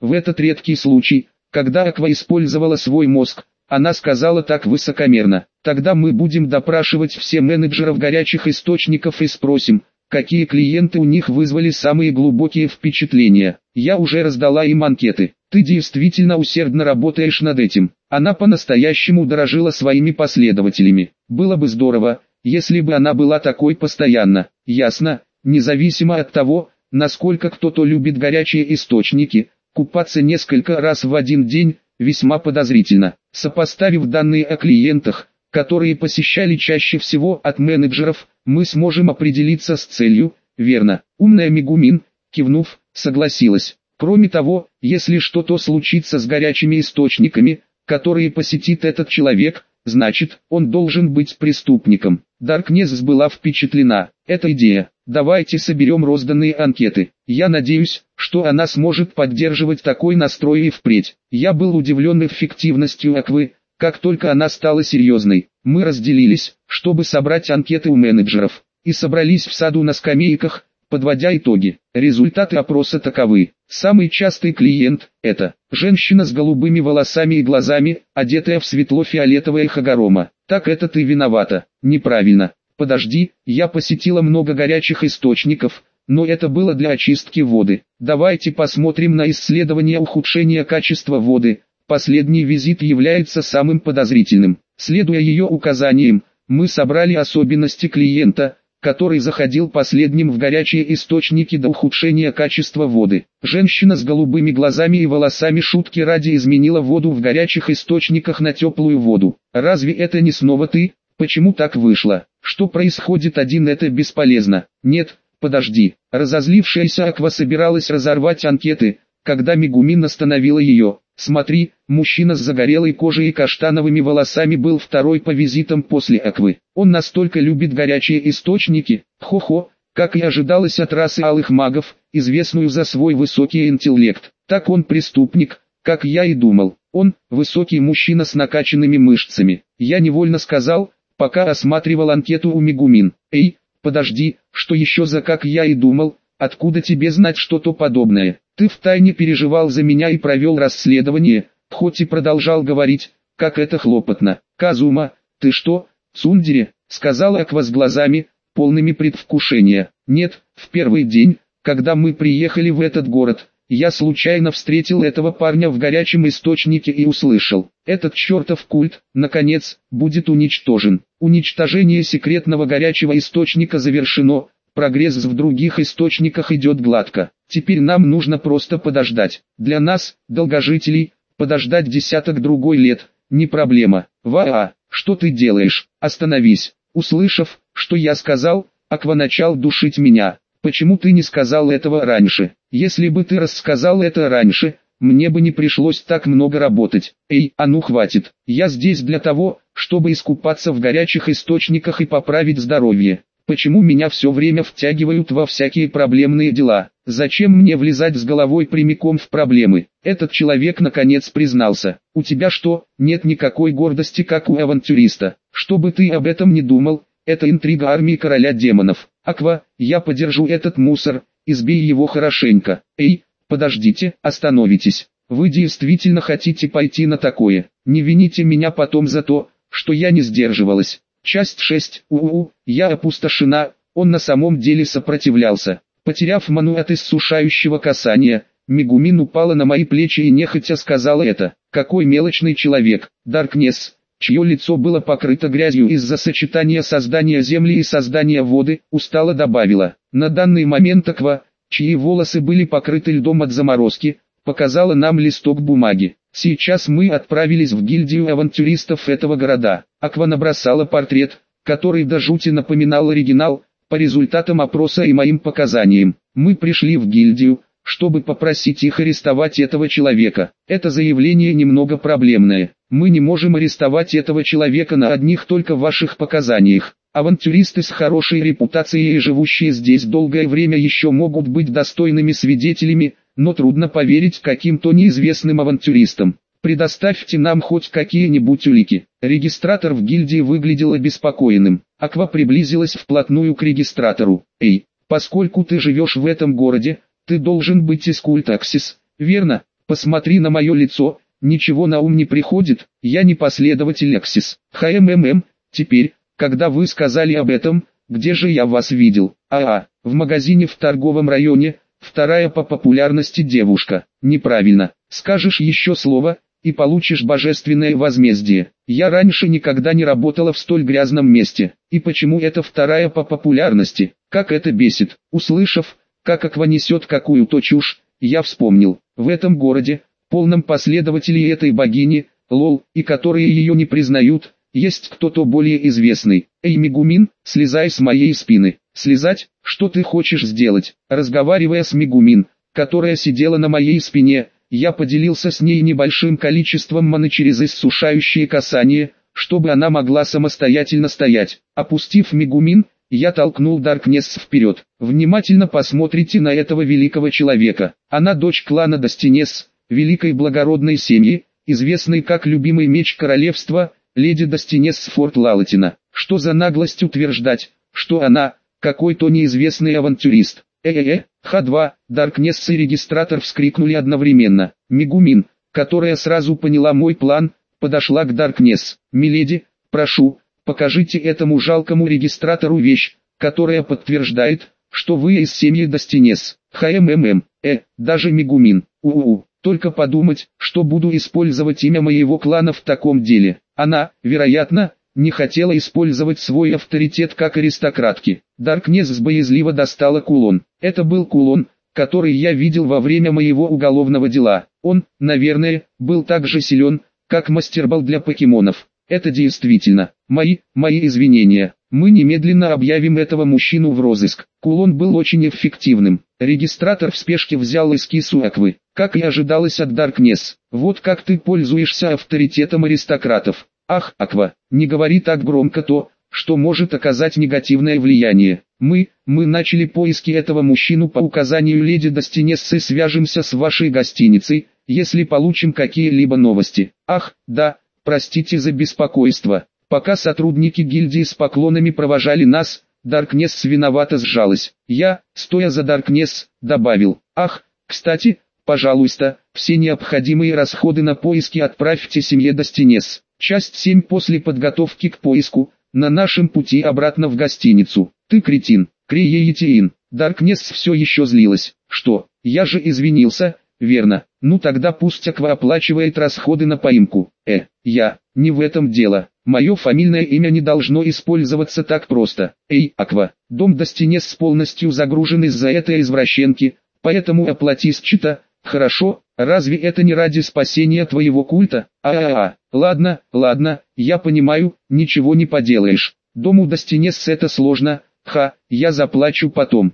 В этот редкий случай, когда Аква использовала свой мозг, она сказала так высокомерно: «Тогда мы будем допрашивать все менеджеров горячих источников и спросим, какие клиенты у них вызвали самые глубокие впечатления. Я уже раздала им анкеты. Ты действительно усердно работаешь над этим». Она по-настоящему дорожила своими последователями. Было бы здорово, если бы она была такой постоянно. Ясно, независимо от того, насколько кто-то любит горячие источники, купаться несколько раз в один день весьма подозрительно. Сопоставив данные о клиентах, которые посещали чаще всего от менеджеров, мы сможем определиться с целью, верно? Умная Мегумин, кивнув, согласилась. Кроме того, если что-то случится с горячими источниками, которые посетит этот человек, значит, он должен быть преступником. Даркнесс была впечатлена. Эта идея. Давайте соберем розданные анкеты. Я надеюсь, что она сможет поддерживать такой настрой и впредь. Я был удивлен эффективностью Аквы. Как только она стала серьезной, мы разделились, чтобы собрать анкеты у менеджеров, и собрались в саду на скамейках, подводя итоги. Результаты опроса таковы. Самый частый клиент – это женщина с голубыми волосами и глазами, одетая в светло-фиолетовое хагорома. Так это ты виновата. Неправильно. Подожди, я посетила много горячих источников, но это было для очистки воды. Давайте посмотрим на исследование ухудшения качества воды. Последний визит является самым подозрительным. Следуя ее указаниям, мы собрали особенности клиента, который заходил последним в горячие источники до ухудшения качества воды. Женщина с голубыми глазами и волосами шутки ради изменила воду в горячих источниках на теплую воду. Разве это не снова ты? Почему так вышло? Что происходит один, это бесполезно. Нет, подожди. Разозлившаяся Аква собиралась разорвать анкеты, когда Мегумин остановила ее. Смотри, мужчина с загорелой кожей и каштановыми волосами был второй по визитам после Аквы. Он настолько любит горячие источники, хо-хо, как и ожидалось от расы алых магов, известную за свой высокий интеллект. Так он преступник, как я и думал. Он, высокий мужчина с накачанными мышцами. Я невольно сказал, пока осматривал анкету у Мегумин. Эй, подожди, что еще за как я и думал, откуда тебе знать что-то подобное? Ты втайне переживал за меня и провел расследование, хоть и продолжал говорить, как это хлопотно. Казума, ты что, цундере, сказала Аква с глазами, полными предвкушения. Нет, в первый день, когда мы приехали в этот город, я случайно встретил этого парня в горячем источнике и услышал: этот чертов культ, наконец, будет уничтожен. Уничтожение секретного горячего источника завершено. Прогресс в других источниках идет гладко. Теперь нам нужно просто подождать. Для нас, долгожителей, подождать десяток-другой лет, не проблема. Ваа, что ты делаешь? Остановись. Услышав, что я сказал, Аква начал душить меня. Почему ты не сказал этого раньше? Если бы ты рассказал это раньше, мне бы не пришлось так много работать. Эй, а ну хватит. Я здесь для того, чтобы искупаться в горячих источниках и поправить здоровье. Почему меня все время втягивают во всякие проблемные дела? Зачем мне влезать с головой прямиком в проблемы? Этот человек наконец признался. У тебя что, нет никакой гордости, как у авантюриста? Что бы ты об этом не думал, это интрига армии короля демонов. Аква, я подержу этот мусор, избей его хорошенько. Эй, подождите, остановитесь. Вы действительно хотите пойти на такое? Не вините меня потом за то, что я не сдерживалась. Часть 6. Я опустошена. Он на самом деле сопротивлялся. Потеряв ману от иссушающего касания, Мегумин упала на мои плечи и нехотя сказала это. Какой мелочный человек. Даркнесс, чье лицо было покрыто грязью из-за сочетания создания земли и создания воды, устало добавила. На данный момент Аква, чьи волосы были покрыты льдом от заморозки, показала нам листок бумаги. Сейчас мы отправились в гильдию авантюристов этого города. Аква набросала портрет, который до жути напоминал оригинал, по результатам опроса и моим показаниям. Мы пришли в гильдию, чтобы попросить их арестовать этого человека. Это заявление немного проблемное. Мы не можем арестовать этого человека на одних только ваших показаниях. Авантюристы с хорошей репутацией и живущие здесь долгое время еще могут быть достойными свидетелями, но трудно поверить каким-то неизвестным авантюристам. Предоставьте нам хоть какие-нибудь улики. Регистратор в гильдии выглядел обеспокоенным. Аква приблизилась вплотную к регистратору. Эй, поскольку ты живешь в этом городе, ты должен быть из культа Аксис, верно? Посмотри на мое лицо, ничего на ум не приходит, я не последователь Лексис. Теперь, когда вы сказали об этом, где же я вас видел? В магазине в торговом районе, вторая по популярности девушка. Неправильно, скажешь еще слово, и получишь божественное возмездие. Я раньше никогда не работала в столь грязном месте. И почему это вторая по популярности? Как это бесит. Услышав, как Аква несет какую-то чушь, я вспомнил. В этом городе, полном последователей этой богини, и которые ее не признают, есть кто-то более известный. Эй, Мегумин, слезай с моей спины. Слезать? Что ты хочешь сделать? Разговаривая с Мегумин, которая сидела на моей спине, я поделился с ней небольшим количеством маны через иссушающее касание, чтобы она могла самостоятельно стоять. Опустив Мегумин, я толкнул Даркнесс вперед. Внимательно посмотрите на этого великого человека. Она дочь клана Достинес, великой благородной семьи, известной как любимый меч королевства, леди Достинес Форт Лалатина. Что за наглость утверждать, что она, какой-то неизвестный авантюрист. Х2, Даркнесс и регистратор вскрикнули одновременно. Мегумин, которая сразу поняла мой план, подошла к Даркнесс. «Миледи, прошу, покажите этому жалкому регистратору вещь, которая подтверждает, что вы из семьи Достинес». Даже Мегумин. Только подумать, что буду использовать имя моего клана в таком деле. Она, вероятно, не хотела использовать свой авторитет как аристократки. Даркнесс боязливо достала кулон. Это был кулон, который я видел во время моего уголовного дела. Он, наверное, был так же силен, как мастербол для покемонов. Это действительно. Мои извинения. Мы немедленно объявим этого мужчину в розыск. Кулон был очень эффективным. Регистратор в спешке взял эскиз у Аквы. Как и ожидалось от Даркнесс. Вот как ты пользуешься авторитетом аристократов. Ах, Аква, не говори так громко то, что может оказать негативное влияние. Мы начали поиски этого мужчину по указанию леди Достинес и свяжемся с вашей гостиницей, если получим какие-либо новости. Ах, да, простите за беспокойство. Пока сотрудники гильдии с поклонами провожали нас, Даркнесс виновато сжалась. Я, стоя за Даркнесс, добавил: ах, кстати, пожалуйста, все необходимые расходы на поиски отправьте семье Достинес. Часть 7 после подготовки к поиску, на нашем пути обратно в гостиницу. Ты кретин, Криеетиин. Даркнесс все еще злилась. Что, я же извинился, верно? Ну тогда пусть Аква оплачивает расходы на поимку. Не в этом дело. Мое фамильное имя не должно использоваться так просто. Эй, Аква, дом Достинес полностью загружен из-за этой извращенки, поэтому оплати с счета, хорошо? Разве это не ради спасения твоего культа? Ладно, я понимаю, ничего не поделаешь. Дому Достинес это сложно, я заплачу потом.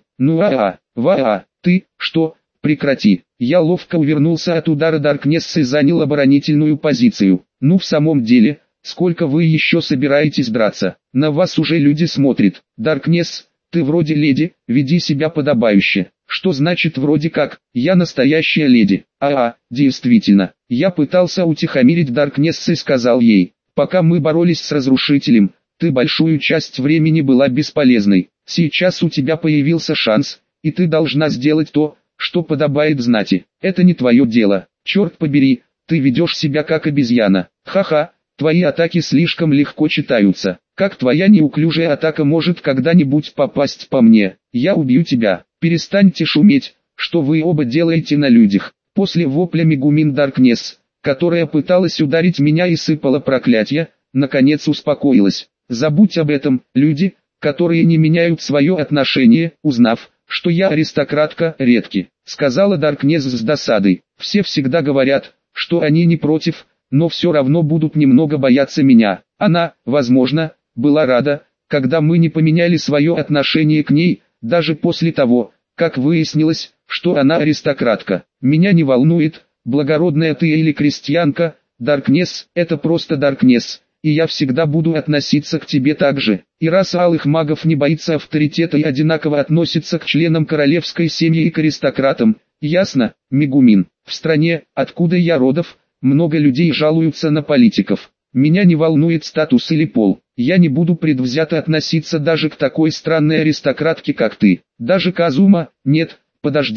Ты, что, прекрати. Я ловко увернулся от удара Даркнесс и занял оборонительную позицию. Ну в самом деле, сколько вы еще собираетесь драться? На вас уже люди смотрят. Даркнесс, ты вроде леди, веди себя подобающе. Что значит вроде как? Я настоящая леди. Действительно. Я пытался утихомирить Даркнесс и сказал ей: пока мы боролись с разрушителем, ты большую часть времени была бесполезной. Сейчас у тебя появился шанс, и ты должна сделать то, что подобает знати. Это не твое дело. Черт побери, ты ведешь себя как обезьяна. Твои атаки слишком легко читаются. Как твоя неуклюжая атака может когда-нибудь попасть по мне? Я убью тебя. Перестаньте шуметь, что вы оба делаете на людях. После вопля Мегумин Даркнесс, которая пыталась ударить меня и сыпала проклятия, наконец успокоилась. Забудь об этом, люди, которые не меняют свое отношение, узнав, что я аристократка, редки, сказала Даркнесс с досадой. Все всегда говорят, что они не против, но все равно будут немного бояться меня. Она, возможно, была рада, когда мы не поменяли свое отношение к ней, даже после того, как выяснилось, что она аристократка. Меня не волнует, благородная ты или крестьянка, Даркнесс, это просто Даркнесс, и я всегда буду относиться к тебе так же. И раса алых магов не боится авторитета и одинаково относится к членам королевской семьи и к аристократам, ясно, Мегумин? В стране, откуда я родов, много людей жалуются на политиков. Меня не волнует статус или пол. Я не буду предвзято относиться даже к такой странной аристократке, как ты. Даже Казума, нет, подожди,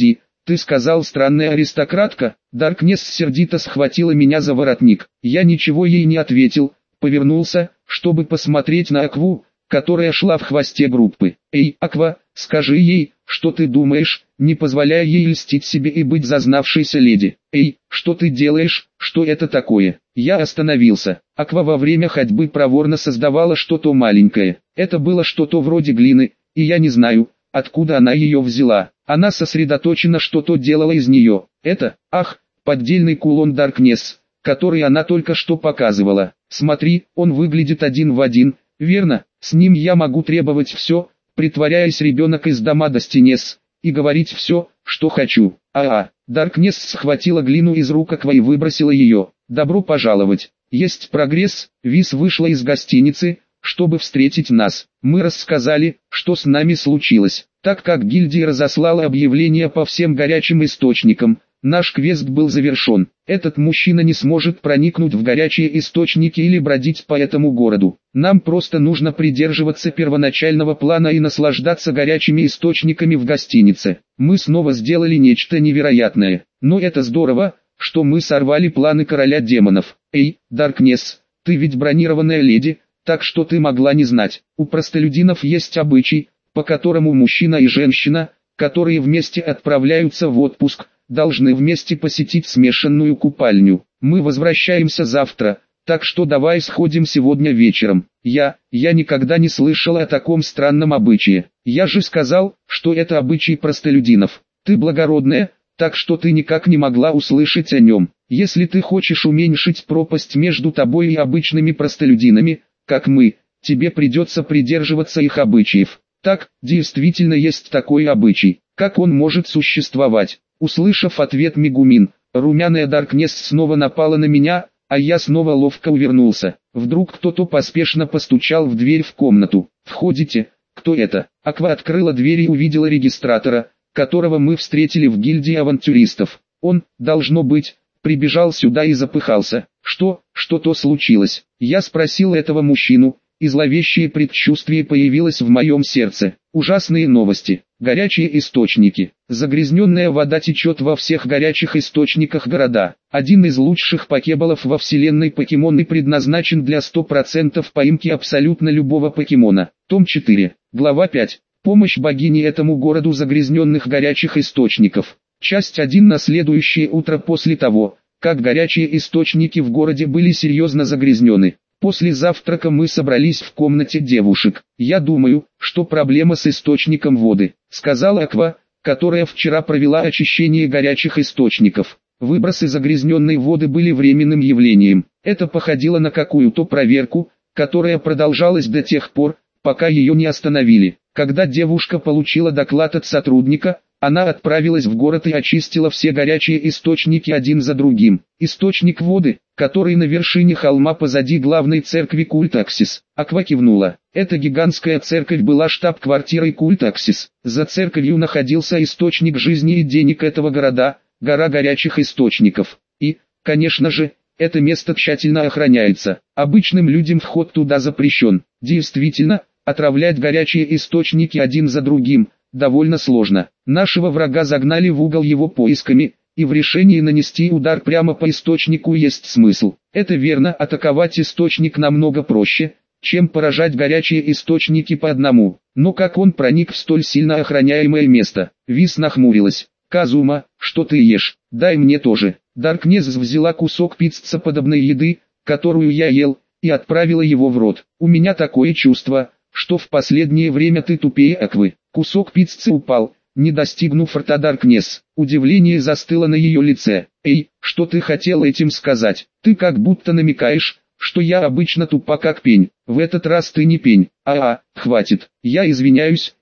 Ты сказал странная аристократка? Даркнесс сердито схватила меня за воротник. Я ничего ей не ответил, повернулся, чтобы посмотреть на Акву, которая шла в хвосте группы. Эй, Аква, скажи ей, что ты думаешь, не позволяя ей льстить себе и быть зазнавшейся леди. Эй, что ты делаешь, что это такое? Я остановился. Аква во время ходьбы проворно создавала что-то маленькое. Это было что-то вроде глины, и я не знаю, откуда она ее взяла. Она сосредоточенно что-то делала из нее. Это, поддельный кулон Даркнесс, который она только что показывала. Смотри, он выглядит один в один, верно? С ним я могу требовать все, притворяясь ребенок из дома Достинес, и говорить все, что хочу. Даркнесс схватила глину из рук Аква и выбросила ее. Добро пожаловать. Есть прогресс. Вис вышла из гостиницы, чтобы встретить нас. Мы рассказали, что с нами случилось. Так как гильдия разослала объявление по всем горячим источникам, наш квест был завершен. Этот мужчина не сможет проникнуть в горячие источники или бродить по этому городу. Нам просто нужно придерживаться первоначального плана и наслаждаться горячими источниками в гостинице. Мы снова сделали нечто невероятное. Но это здорово, что мы сорвали планы короля демонов. Эй, Даркнесс, ты ведь бронированная леди, так что ты могла не знать. У простолюдинов есть обычай, по которому мужчина и женщина, которые вместе отправляются в отпуск, должны вместе посетить смешанную купальню. Мы возвращаемся завтра, так что давай сходим сегодня вечером. Я никогда не слышал о таком странном обычае. Я же сказал, что это обычай простолюдинов. Ты благородная, так что ты никак не могла услышать о нем. Если ты хочешь уменьшить пропасть между тобой и обычными простолюдинами, как мы, тебе придется придерживаться их обычаев. Так, действительно есть такой обычай. Как он может существовать? Услышав ответ Мегумин, румяная Даркнесс снова напала на меня, а я снова ловко увернулся. Вдруг кто-то поспешно постучал в дверь в комнату. «Входите, кто это?» Аква открыла дверь и увидела регистратора, которого мы встретили в гильдии авантюристов. Он, должно быть, прибежал сюда и запыхался. Что-то случилось? Я спросил этого мужчину, и зловещее предчувствие появилось в моем сердце. Ужасные новости. Горячие источники. Загрязненная вода течет во всех горячих источниках города. Один из лучших покеболов во вселенной покемон и предназначен для 100% поимки абсолютно любого покемона. Том 4. Глава 5. Помощь богини этому городу загрязненных горячих источников. Часть 1. На следующее утро после того, как горячие источники в городе были серьезно загрязнены. После завтрака мы собрались в комнате девушек. «Я думаю, что проблема с источником воды», — сказала Аква, которая вчера провела очищение горячих источников. Выбросы загрязненной воды были временным явлением. Это походило на какую-то проверку, которая продолжалась до тех пор, пока ее не остановили. Когда девушка получила доклад от сотрудника, она отправилась в город и очистила все горячие источники один за другим. Источник воды, который на вершине холма позади главной церкви Культаксис. Аква кивнула. Эта гигантская церковь была штаб-квартирой Культаксис. За церковью находился источник жизни и денег этого города, гора горячих источников. И, конечно же, это место тщательно охраняется. Обычным людям вход туда запрещен. Действительно, отравлять горячие источники один за другим довольно сложно. Нашего врага загнали в угол его поисками, и в решении нанести удар прямо по источнику есть смысл. Это верно, атаковать источник намного проще, чем поражать горячие источники по одному. Но как он проник в столь сильно охраняемое место? Вис нахмурилась. «Казума, что ты ешь? Дай мне тоже». Даркнесс взяла кусок пиццеподобной еды, которую я ел, и отправила его в рот. «У меня такое чувство, что в последнее время ты тупее Аквы». Кусок пиццы упал, не достигнув рта Даркнесс. Удивление застыло на ее лице. «Эй, что ты хотел этим сказать? Ты как будто намекаешь, что я обычно тупа как пень. В этот раз ты не пень. Хватит. Я извиняюсь.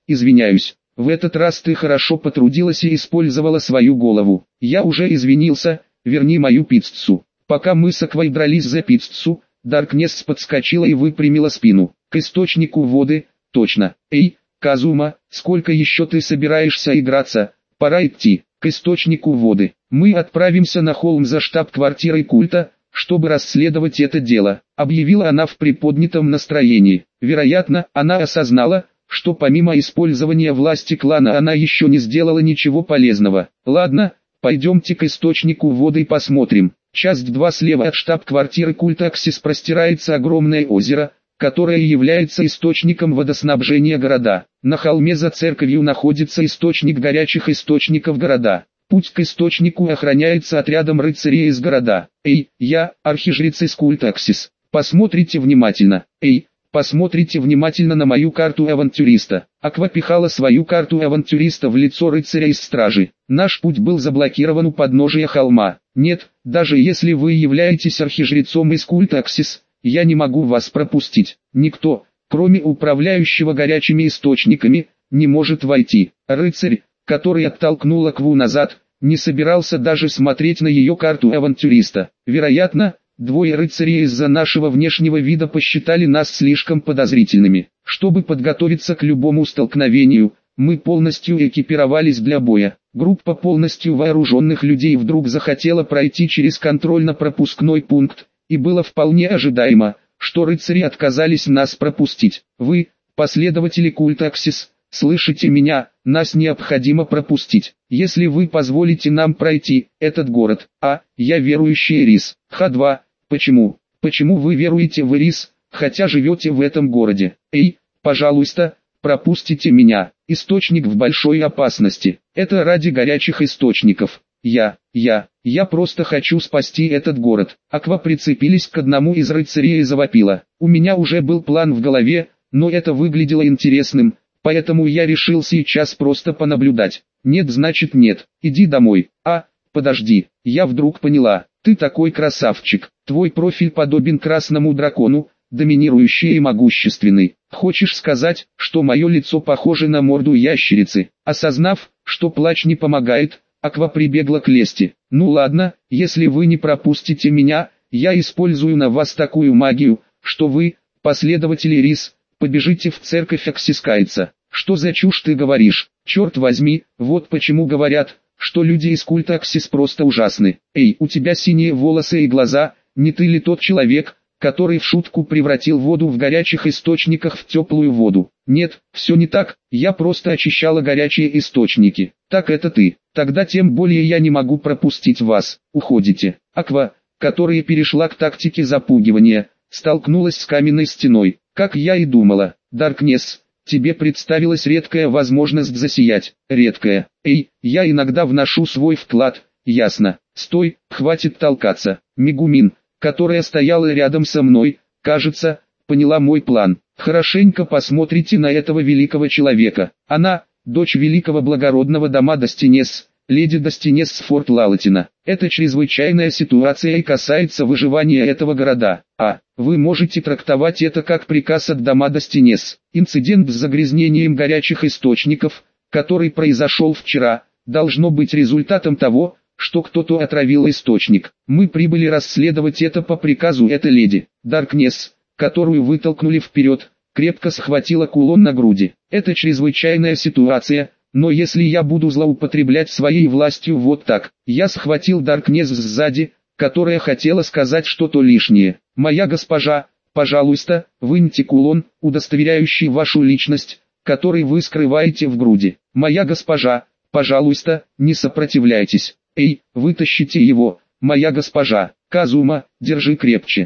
В этот раз ты хорошо потрудилась и использовала свою голову. Я уже извинился, верни мою пиццу». Пока мы с Аквой дрались за пиццу, Даркнесс подскочила и выпрямила спину. «К источнику воды, точно. Эй, Казума, сколько еще ты собираешься играться? Пора идти. К источнику воды. Мы отправимся на холм за штаб-квартирой культа, чтобы расследовать это дело», — объявила она в приподнятом настроении. Вероятно, она осознала, что помимо использования власти клана она еще не сделала ничего полезного. Ладно, пойдемте к источнику воды и посмотрим. Часть 2. Слева от штаб-квартиры культа Аксис простирается огромное озеро, которое является источником водоснабжения города. На холме за церковью находится источник горячих источников города. Путь к источнику охраняется отрядом рыцарей из города. Эй, я, архижрец из культа Аксис. Посмотрите внимательно. Эй, посмотрите внимательно на мою карту авантюриста. Аква пихала свою карту авантюриста в лицо рыцаря из стражи. Наш путь был заблокирован у подножия холма. Нет, даже если вы являетесь архижрецом из культа Аксис, я не могу вас пропустить. Никто, кроме управляющего горячими источниками, не может войти. Рыцарь, который оттолкнул Акву назад, не собирался даже смотреть на ее карту авантюриста. Вероятно, двое рыцарей из-за нашего внешнего вида посчитали нас слишком подозрительными. Чтобы подготовиться к любому столкновению, мы полностью экипировались для боя. Группа полностью вооруженных людей вдруг захотела пройти через контрольно-пропускной пункт, и было вполне ожидаемо, что рыцари отказались нас пропустить. Вы, последователи культа Аксис, слышите меня, нас необходимо пропустить. Если вы позволите нам пройти этот город, я верующий Эрис. Х2, почему? Почему вы веруете в Эрис, хотя живете в этом городе? Эй, пожалуйста, пропустите меня. Источник в большой опасности. Это ради горячих источников. Я просто хочу спасти этот город. Аква прицепились к одному из рыцарей и завопила. У меня уже был план в голове, но это выглядело интересным, поэтому я решил сейчас просто понаблюдать. Нет, значит нет, иди домой. Подожди, я вдруг поняла, ты такой красавчик, твой профиль подобен красному дракону, доминирующий и могущественный. Хочешь сказать, что мое лицо похоже на морду ящерицы? Осознав, что плач не помогает, Аква прибегла к лести. Ну ладно, если вы не пропустите меня, я использую на вас такую магию, что вы, последователи Эрис, побежите в церковь Аксискайца. Что за чушь ты говоришь? Черт возьми, вот почему говорят, что люди из культа Аксис просто ужасны. Эй, у тебя синие волосы и глаза, не ты ли тот человек, который в шутку превратил воду в горячих источниках в теплую воду? Нет, все не так, я просто очищала горячие источники. Так это ты. Тогда тем более я не могу пропустить вас. Уходите. Аква, которая перешла к тактике запугивания, столкнулась с каменной стеной. Как я и думала. Даркнесс, тебе представилась редкая возможность засиять. Редкая. Эй, я иногда вношу свой вклад. Ясно. Стой, хватит толкаться. Мегумин, которая стояла рядом со мной, кажется, поняла мой план. Хорошенько посмотрите на этого великого человека. Она, дочь великого благородного дома Достинес, леди Достинес Форт Лалатина. Это чрезвычайная ситуация и касается выживания этого города. Вы можете трактовать это как приказ от дома Достинес. Инцидент с загрязнением горячих источников, который произошел вчера, должно быть результатом того, что кто-то отравил источник. Мы прибыли расследовать это по приказу этой леди. Даркнесс, которую вытолкнули вперед, крепко схватила кулон на груди. Это чрезвычайная ситуация, но если я буду злоупотреблять своей властью вот так, я схватил Даркнесс сзади, которая хотела сказать что-то лишнее. Моя госпожа, пожалуйста, выньте кулон, удостоверяющий вашу личность, который вы скрываете в груди. Моя госпожа, пожалуйста, не сопротивляйтесь. Эй, вытащите его, моя госпожа. Казума, держи крепче.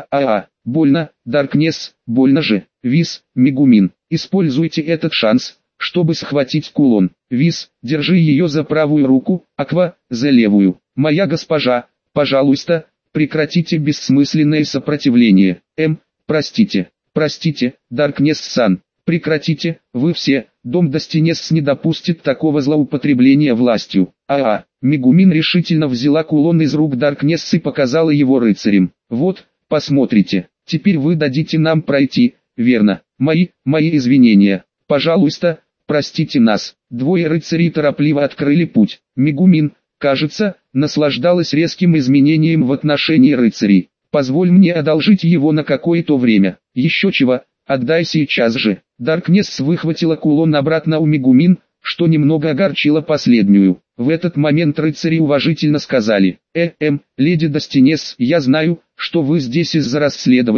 Больно, Даркнесс, больно же. Вис, Мегумин, используйте этот шанс, чтобы схватить кулон. Вис, держи ее за правую руку, Аква, за левую. Моя госпожа, пожалуйста, прекратите бессмысленное сопротивление. Простите, Даркнесс-сан, прекратите, вы все, дом Достинес не допустит такого злоупотребления властью. Мегумин решительно взяла кулон из рук Даркнесс и показала его рыцарям. Вот, посмотрите, теперь вы дадите нам пройти, верно? Мои извинения. Пожалуйста, простите нас. Двое рыцарей торопливо открыли путь. Мегумин, кажется, наслаждалась резким изменением в отношении рыцарей. Позволь мне одолжить его на какое-то время. Еще чего, отдай сейчас же. Даркнесс выхватила кулон обратно у Мегумин, что немного огорчило последнюю. В этот момент рыцари уважительно сказали: леди Достинес, я знаю, что вы здесь из-за расследования,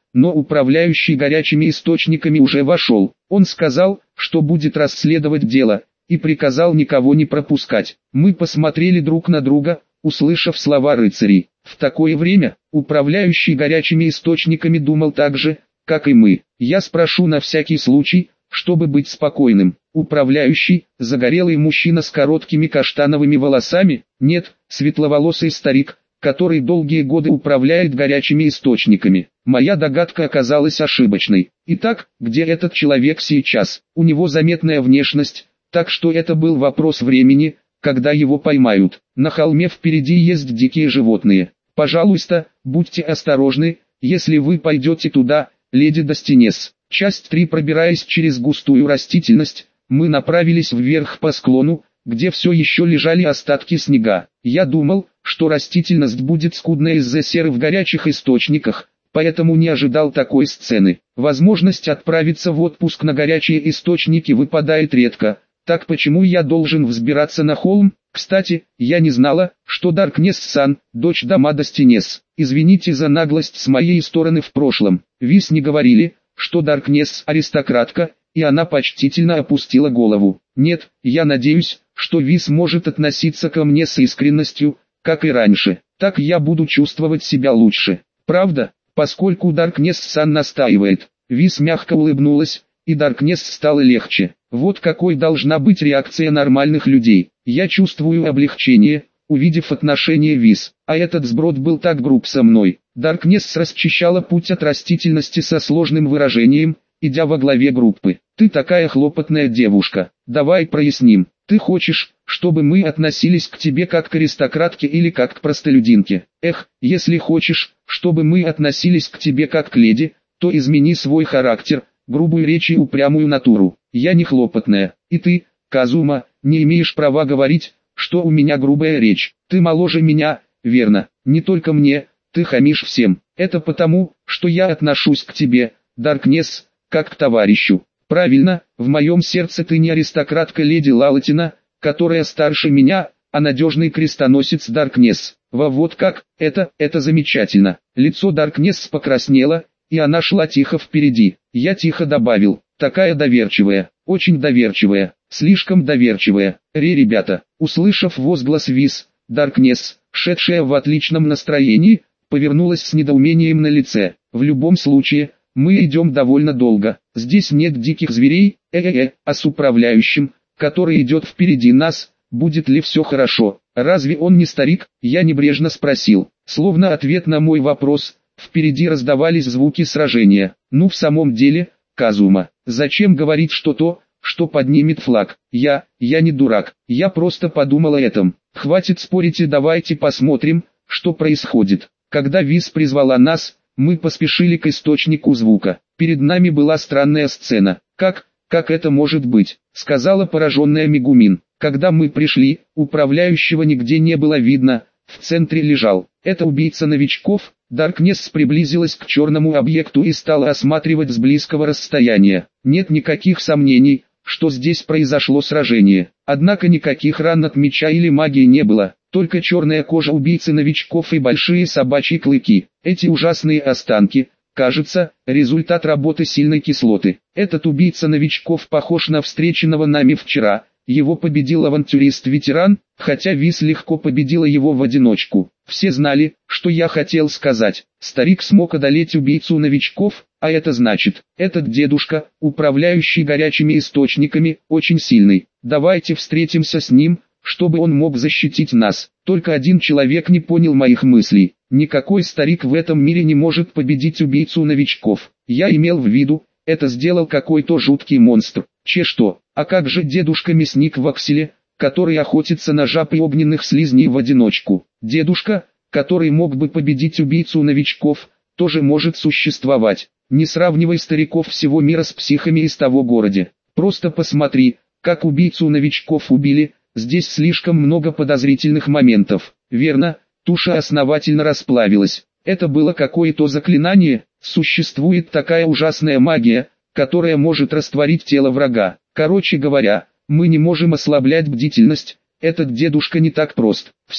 но управляющий горячими источниками уже вошел. Он сказал, что будет расследовать дело, и приказал никого не пропускать. Мы посмотрели друг на друга, услышав слова рыцарей. В такое время, управляющий горячими источниками думал так же, как и мы. Я спрошу на всякий случай, чтобы быть спокойным. Управляющий, загорелый мужчина с короткими каштановыми волосами? Нет, светловолосый старик, который долгие годы управляет горячими источниками. Моя догадка оказалась ошибочной. Итак, где этот человек сейчас? У него заметная внешность, так что это был вопрос времени, когда его поймают. На холме впереди есть дикие животные. Пожалуйста, будьте осторожны, если вы пойдете туда, леди Достинес. Часть 3. Пробираясь через густую растительность, мы направились вверх по склону, где все еще лежали остатки снега. Я думал, что растительность будет скудной из-за серы в горячих источниках, поэтому не ожидал такой сцены. Возможность отправиться в отпуск на горячие источники выпадает редко. Так почему я должен взбираться на холм? Кстати, я не знала, что Даркнесс-сан, дочь дома Достинес. Извините за наглость с моей стороны в прошлом. Вис не говорили, что Даркнесс аристократка, и она почтительно опустила голову. Нет, я надеюсь, что Вис может относиться ко мне с искренностью, как и раньше. Так я буду чувствовать себя лучше. Правда, поскольку Даркнесс-сан настаивает. Вис мягко улыбнулась, и Даркнесс стало легче. Вот какой должна быть реакция нормальных людей. Я чувствую облегчение, увидев отношение Вис, а этот сброд был так груб со мной. Даркнесс расчищала путь от растительности со сложным выражением, идя во главе группы. Ты такая хлопотная девушка, давай проясним. Ты хочешь, чтобы мы относились к тебе как к аристократке или как к простолюдинке? Эх, если хочешь, чтобы мы относились к тебе как к леди, то измени свой характер, грубую речь и упрямую натуру. Я не хлопотная, и ты, Казума, не имеешь права говорить, что у меня грубая речь. Ты моложе меня, верно? Не только мне, ты хамишь всем. Это потому, что я отношусь к тебе, Даркнесс, как к товарищу. Правильно, в моем сердце ты не аристократка леди Лалатина, которая старше меня, а надежный крестоносец Даркнесс. Вот как, это замечательно. Лицо Даркнесс покраснело, и она шла тихо впереди. Я тихо добавил, такая доверчивая, очень доверчивая, слишком доверчивая. Ребята, услышав возглас Вис, Даркнесс, шедшая в отличном настроении, повернулась с недоумением на лице. В любом случае, мы идем довольно долго. Здесь нет диких зверей, а с управляющим, который идет впереди нас, будет ли все хорошо? Разве он не старик? Я небрежно спросил. Словно ответ на мой вопрос, впереди раздавались звуки сражения. Ну в самом деле, Казума, зачем говорить что-то, что поднимет флаг? Я не дурак, я просто подумал о этом. Хватит спорить и давайте посмотрим, что происходит. Когда Вис призвала нас, мы поспешили к источнику звука. Перед нами была странная сцена. Как это может быть? Сказала пораженная Мегумин. Когда мы пришли, управляющего нигде не было видно, в центре лежал. Это убийца новичков. Даркнесс приблизилась к черному объекту и стала осматривать с близкого расстояния. Нет никаких сомнений, что здесь произошло сражение. Однако никаких ран от меча или магии не было. Только черная кожа убийцы новичков и большие собачьи клыки. Эти ужасные останки, кажется, результат работы сильной кислоты. Этот убийца новичков похож на встреченного нами вчера. Его победил авантюрист-ветеран, хотя Вис легко победила его в одиночку. Все знали, что я хотел сказать. Старик смог одолеть убийцу новичков, а это значит, этот дедушка, управляющий горячими источниками, очень сильный. Давайте встретимся с ним, чтобы он мог защитить нас. Только один человек не понял моих мыслей. Никакой старик в этом мире не может победить убийцу новичков. Я имел в виду, это сделал какой-то жуткий монстр. Что? А как же дедушка-мясник в акселе, который охотится на жаб и огненных слизней в одиночку? Дедушка, который мог бы победить убийцу новичков, тоже может существовать. Не сравнивай стариков всего мира с психами из того города. Просто посмотри, как убийцу новичков убили. Здесь слишком много подозрительных моментов. Верно, туша основательно расплавилась. Это было какое-то заклинание. Существует такая ужасная магия, которая может растворить тело врага. Короче говоря, мы не можем ослаблять бдительность. Этот дедушка не так прост. Все,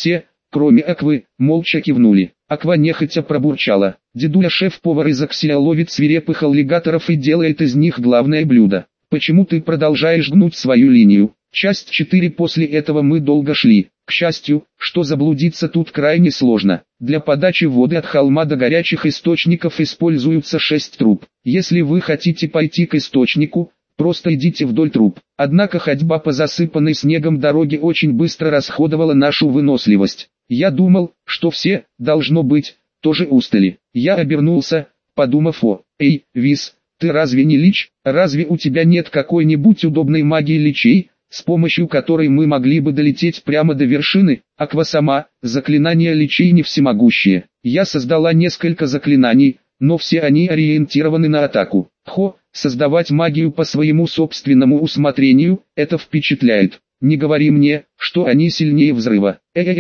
кроме Аквы, молча кивнули. Аква нехотя пробурчала. Дедуля шеф-повар из Акселя ловит свирепых аллигаторов и делает из них главное блюдо. Почему ты продолжаешь гнуть свою линию? Часть 4. После этого мы долго шли. К счастью, что заблудиться тут крайне сложно. Для подачи воды от холма до горячих источников используются 6 труб. Если вы хотите пойти к источнику, просто идите вдоль труб. Однако ходьба по засыпанной снегом дороге очень быстро расходовала нашу выносливость. Я думал, что все, должно быть, тоже устали. Я обернулся, подумав «Эй, Вис, ты разве не лич? Разве у тебя нет какой-нибудь удобной магии личей, с помощью которой мы могли бы долететь прямо до вершины?» Аква сама, заклинания личей не всемогущие. Я создала несколько заклинаний, но все они ориентированы на атаку. Создавать магию по своему собственному усмотрению, это впечатляет. Не говори мне, что они сильнее взрыва.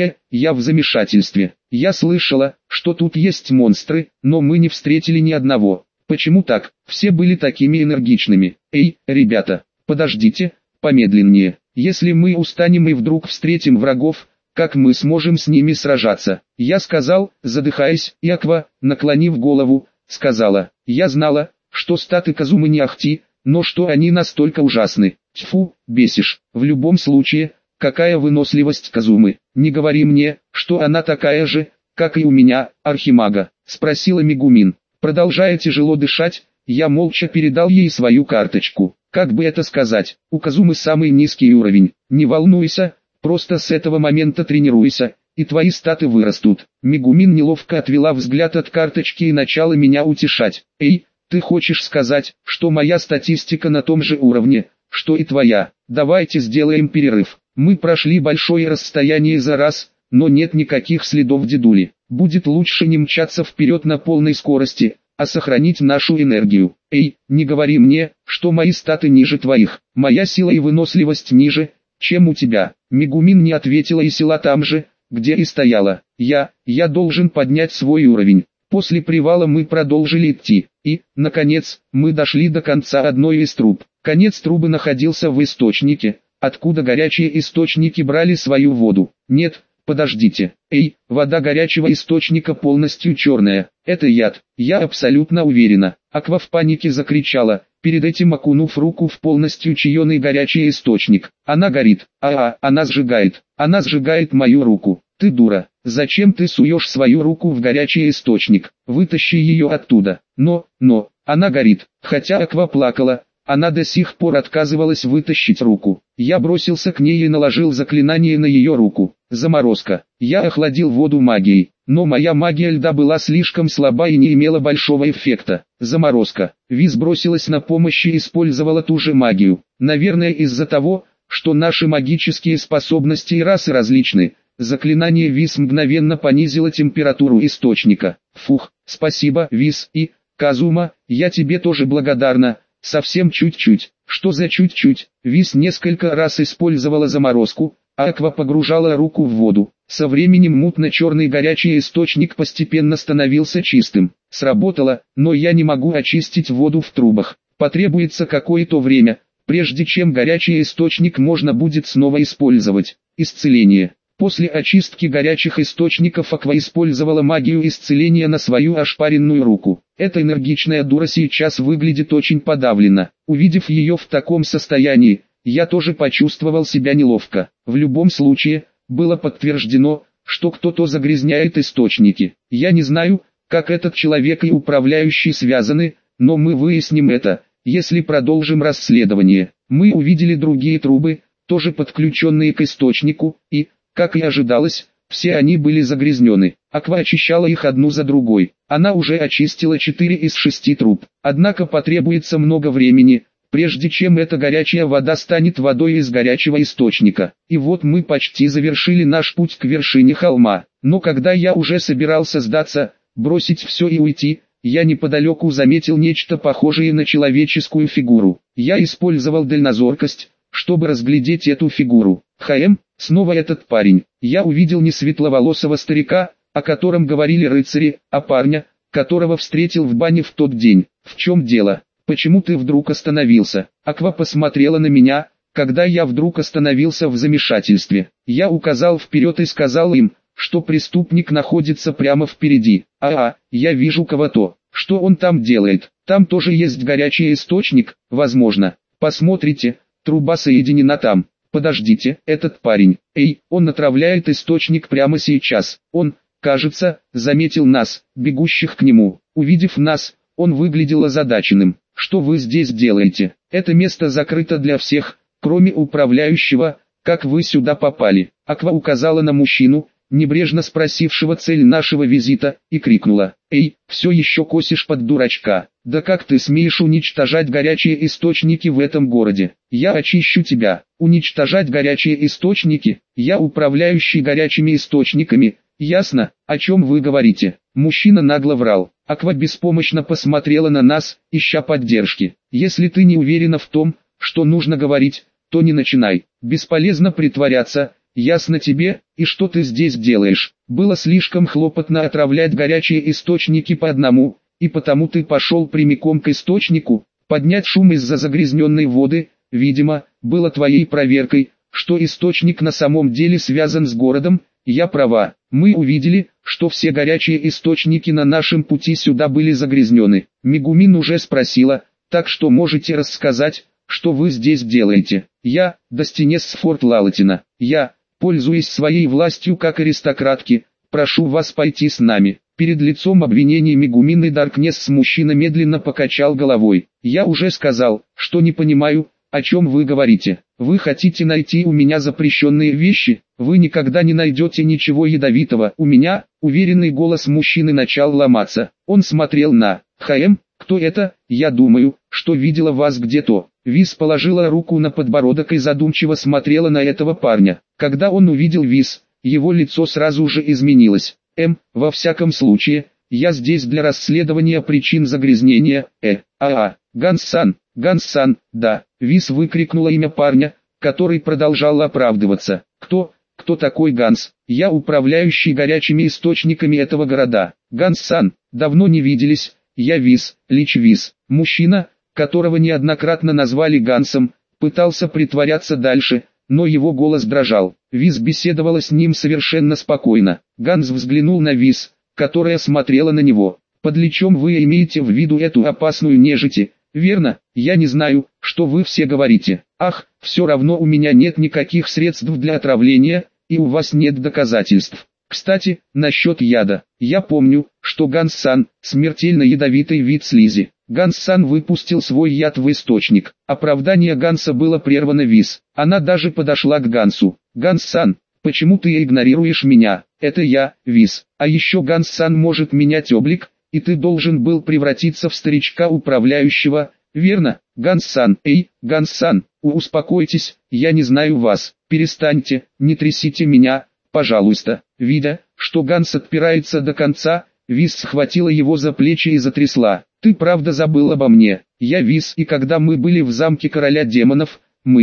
Я в замешательстве. Я слышала, что тут есть монстры, но мы не встретили ни одного. Почему так? Все были такими энергичными. Эй, ребята, подождите, помедленнее. Если мы устанем и вдруг встретим врагов, как мы сможем с ними сражаться? Я сказал, задыхаясь, и Аква, наклонив голову, сказала: я знала, что статы Казумы не ахти, но что они настолько ужасны. Тьфу, бесишь. В любом случае, какая выносливость Казумы. Не говори мне, что она такая же, как и у меня, архимага, спросила Мегумин. Продолжая тяжело дышать, я молча передал ей свою карточку. Как бы это сказать, у Казумы самый низкий уровень. Не волнуйся, просто с этого момента тренируйся, и твои статы вырастут. Мегумин неловко отвела взгляд от карточки и начала меня утешать. Эй, ты хочешь сказать, что моя статистика на том же уровне, что и твоя? Давайте сделаем перерыв. Мы прошли большое расстояние за раз, но нет никаких следов дедули. Будет лучше не мчаться вперед на полной скорости, а сохранить нашу энергию. Эй, не говори мне, что мои статы ниже твоих. Моя сила и выносливость ниже, чем у тебя. Мегумин не ответила и села там же, где и стояла. Я должен поднять свой уровень. После привала мы продолжили идти, и, наконец, мы дошли до конца одной из труб. Конец трубы находился в источнике, откуда горячие источники брали свою воду. Нет, подождите. Эй, вода горячего источника полностью черная. Это яд, я абсолютно уверена. Аква в панике закричала, перед этим окунув руку в полностью чаёный горячий источник. Она горит, она сжигает мою руку. Ты дура, зачем ты суешь свою руку в горячий источник? Вытащи ее оттуда. Но, она горит. Хотя Аква плакала, она до сих пор отказывалась вытащить руку. Я бросился к ней и наложил заклинание на ее руку. Заморозка. Я охладил воду магией, но моя магия льда была слишком слаба и не имела большого эффекта. Заморозка. Виз бросилась на помощь и использовала ту же магию. Наверное, из-за того, что наши магические способности и расы различны. Заклинание Виз мгновенно понизило температуру источника. Фух, спасибо, Виз, и, Казума, я тебе тоже благодарна, совсем чуть-чуть. Что за чуть-чуть? Виз несколько раз использовала заморозку, а Аква погружала руку в воду. Со временем мутно-черный горячий источник постепенно становился чистым. Сработало, но я не могу очистить воду в трубах. Потребуется какое-то время, прежде чем горячий источник можно будет снова использовать. Исцеление. После очистки горячих источников Аква использовала магию исцеления на свою ошпаренную руку. Эта энергичная дура сейчас выглядит очень подавленно. Увидев ее в таком состоянии, я тоже почувствовал себя неловко. В любом случае, было подтверждено, что кто-то загрязняет источники. Я не знаю, как этот человек и управляющий связаны, но мы выясним это, если продолжим расследование. Мы увидели другие трубы, тоже подключенные к источнику, и, как и ожидалось, все они были загрязнены. Аква очищала их одну за другой. Она уже очистила 4 из 6 труб. Однако потребуется много времени, прежде чем эта горячая вода станет водой из горячего источника. И вот мы почти завершили наш путь к вершине холма. Но когда я уже собирался сдаться, бросить все и уйти, я неподалеку заметил нечто похожее на человеческую фигуру. Я использовал дальнозоркость, чтобы разглядеть эту фигуру. Снова этот парень. Я увидел не светловолосого старика, о котором говорили рыцари, а парня, которого встретил в бане в тот день. В чем дело? Почему ты вдруг остановился? Аква посмотрела на меня, когда я вдруг остановился в замешательстве. Я указал вперед и сказал им, что преступник находится прямо впереди. Я вижу кого-то. Что он там делает? Там тоже есть горячий источник, возможно. Посмотрите, труба соединена там. Подождите, этот парень. Он отравляет источник прямо сейчас. Он, кажется, заметил нас, бегущих к нему. Увидев нас, он выглядел озадаченным. Что вы здесь делаете? Это место закрыто для всех, кроме управляющего. Как вы сюда попали? Аква указала на мужчину, небрежно спросившего цель нашего визита, и крикнула: все еще косишь под дурачка? Да как ты смеешь уничтожать горячие источники в этом городе? Я очищу тебя. Уничтожать горячие источники? Я управляющий горячими источниками. Ясно, о чем вы говорите? Мужчина нагло врал. Аква беспомощно посмотрела на нас, ища поддержки. Если ты не уверена в том, что нужно говорить, то не начинай. Бесполезно притворяться. Ясно тебе, и что ты здесь делаешь? Было слишком хлопотно отравлять горячие источники по одному, и потому ты пошел прямиком к источнику. Поднять шум из-за загрязненной воды, видимо, было твоей проверкой, что источник на самом деле связан с городом. Я права. Мы увидели, что все горячие источники на нашем пути сюда были загрязнены. Мегумин уже спросила, так что можете рассказать, что вы здесь делаете? Я, Достинес Форт Лалатина. Я, пользуясь своей властью как аристократки, прошу вас пойти с нами. Перед лицом обвинений Мегумин и Даркнесс мужчина медленно покачал головой. Я уже сказал, что не понимаю, о чем вы говорите. Вы хотите найти у меня запрещенные вещи? Вы никогда не найдете ничего ядовитого у меня. Уверенный голос мужчины начал ломаться. Он смотрел на ХМ. Кто это? Я думаю, что видела вас где-то. Виз положила руку на подбородок и задумчиво смотрела на этого парня. Когда он увидел Виз, его лицо сразу же изменилось. Во всяком случае, я здесь для расследования причин загрязнения. Ганс-сан, Ганс-сан, да. Виз выкрикнула имя парня, который продолжал оправдываться. Кто такой Ганс? Я управляющий горячими источниками этого города. Ганс-сан, давно не виделись. Я Виз, Лич Виз. Мужчина, которого неоднократно назвали Гансом, пытался притворяться дальше, но его голос дрожал. Виз беседовала с ним совершенно спокойно. Ганс взглянул на Виз, которая смотрела на него. Под личом вы имеете в виду эту опасную нежить, верно? Я не знаю, что вы все говорите. Все равно у меня нет никаких средств для отравления, и у вас нет доказательств. Кстати, насчет яда. Я помню, что Ганс-сан – смертельно ядовитый вид слизи. Ганс-сан выпустил свой яд в источник. Оправдание Ганса было прервано Виз. Она даже подошла к Гансу. Ганс-сан, почему ты игнорируешь меня? Это я, Виз. А еще Ганс-сан может менять облик, и ты должен был превратиться в старичка управляющего, верно? Ганс-сан, Ганс-сан, успокойтесь, я не знаю вас. Перестаньте, не трясите меня, пожалуйста. Видя, что Ганс отпирается до конца, Виз схватила его за плечи и затрясла. Ты правда забыл обо мне? Я Виз, и когда мы были в замке короля демонов,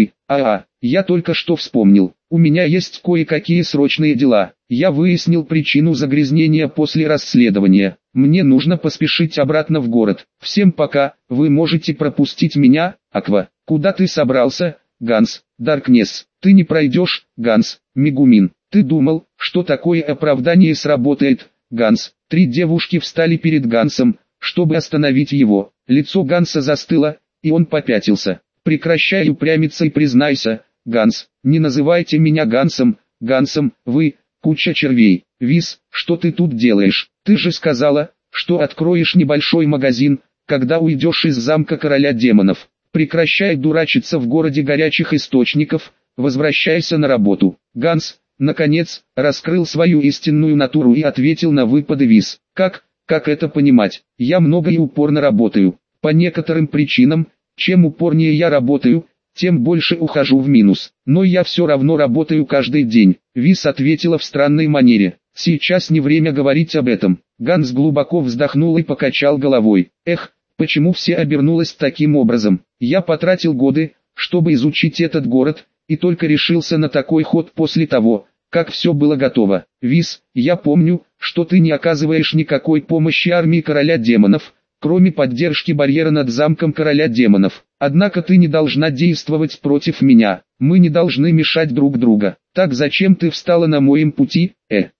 я только что вспомнил. У меня есть кое-какие срочные дела. Я выяснил причину загрязнения после расследования. Мне нужно поспешить обратно в город. Всем пока, вы можете пропустить меня, Аква. Куда ты собрался, Ганс? Даркнесс, ты не пройдешь, Ганс. Мегумин, ты думал, что такое оправдание сработает, Ганс? Три девушки встали перед Гансом, чтобы остановить его. Лицо Ганса застыло, и он попятился. Прекращай упрямиться и признайся, Ганс, не называйте меня Гансом, вы, куча червей. Виз, что ты тут делаешь? Ты же сказала, что откроешь небольшой магазин, когда уйдешь из замка короля демонов. Прекращай дурачиться в городе горячих источников, возвращайся на работу. Ганс, наконец, раскрыл свою истинную натуру и ответил на выпады Виз. Как это понимать? Я много и упорно работаю. По некоторым причинам, чем упорнее я работаю, тем больше ухожу в минус. Но я все равно работаю каждый день. Виз ответила в странной манере. Сейчас не время говорить об этом. Ганс глубоко вздохнул и покачал головой. Почему все обернулось таким образом? Я потратил годы, чтобы изучить этот город, и только решился на такой ход после того, как все было готово. Виз, я помню, что ты не оказываешь никакой помощи армии короля демонов, кроме поддержки барьера над замком короля демонов. Однако ты не должна действовать против меня. Мы не должны мешать друг друга. Так зачем ты встала на моем пути?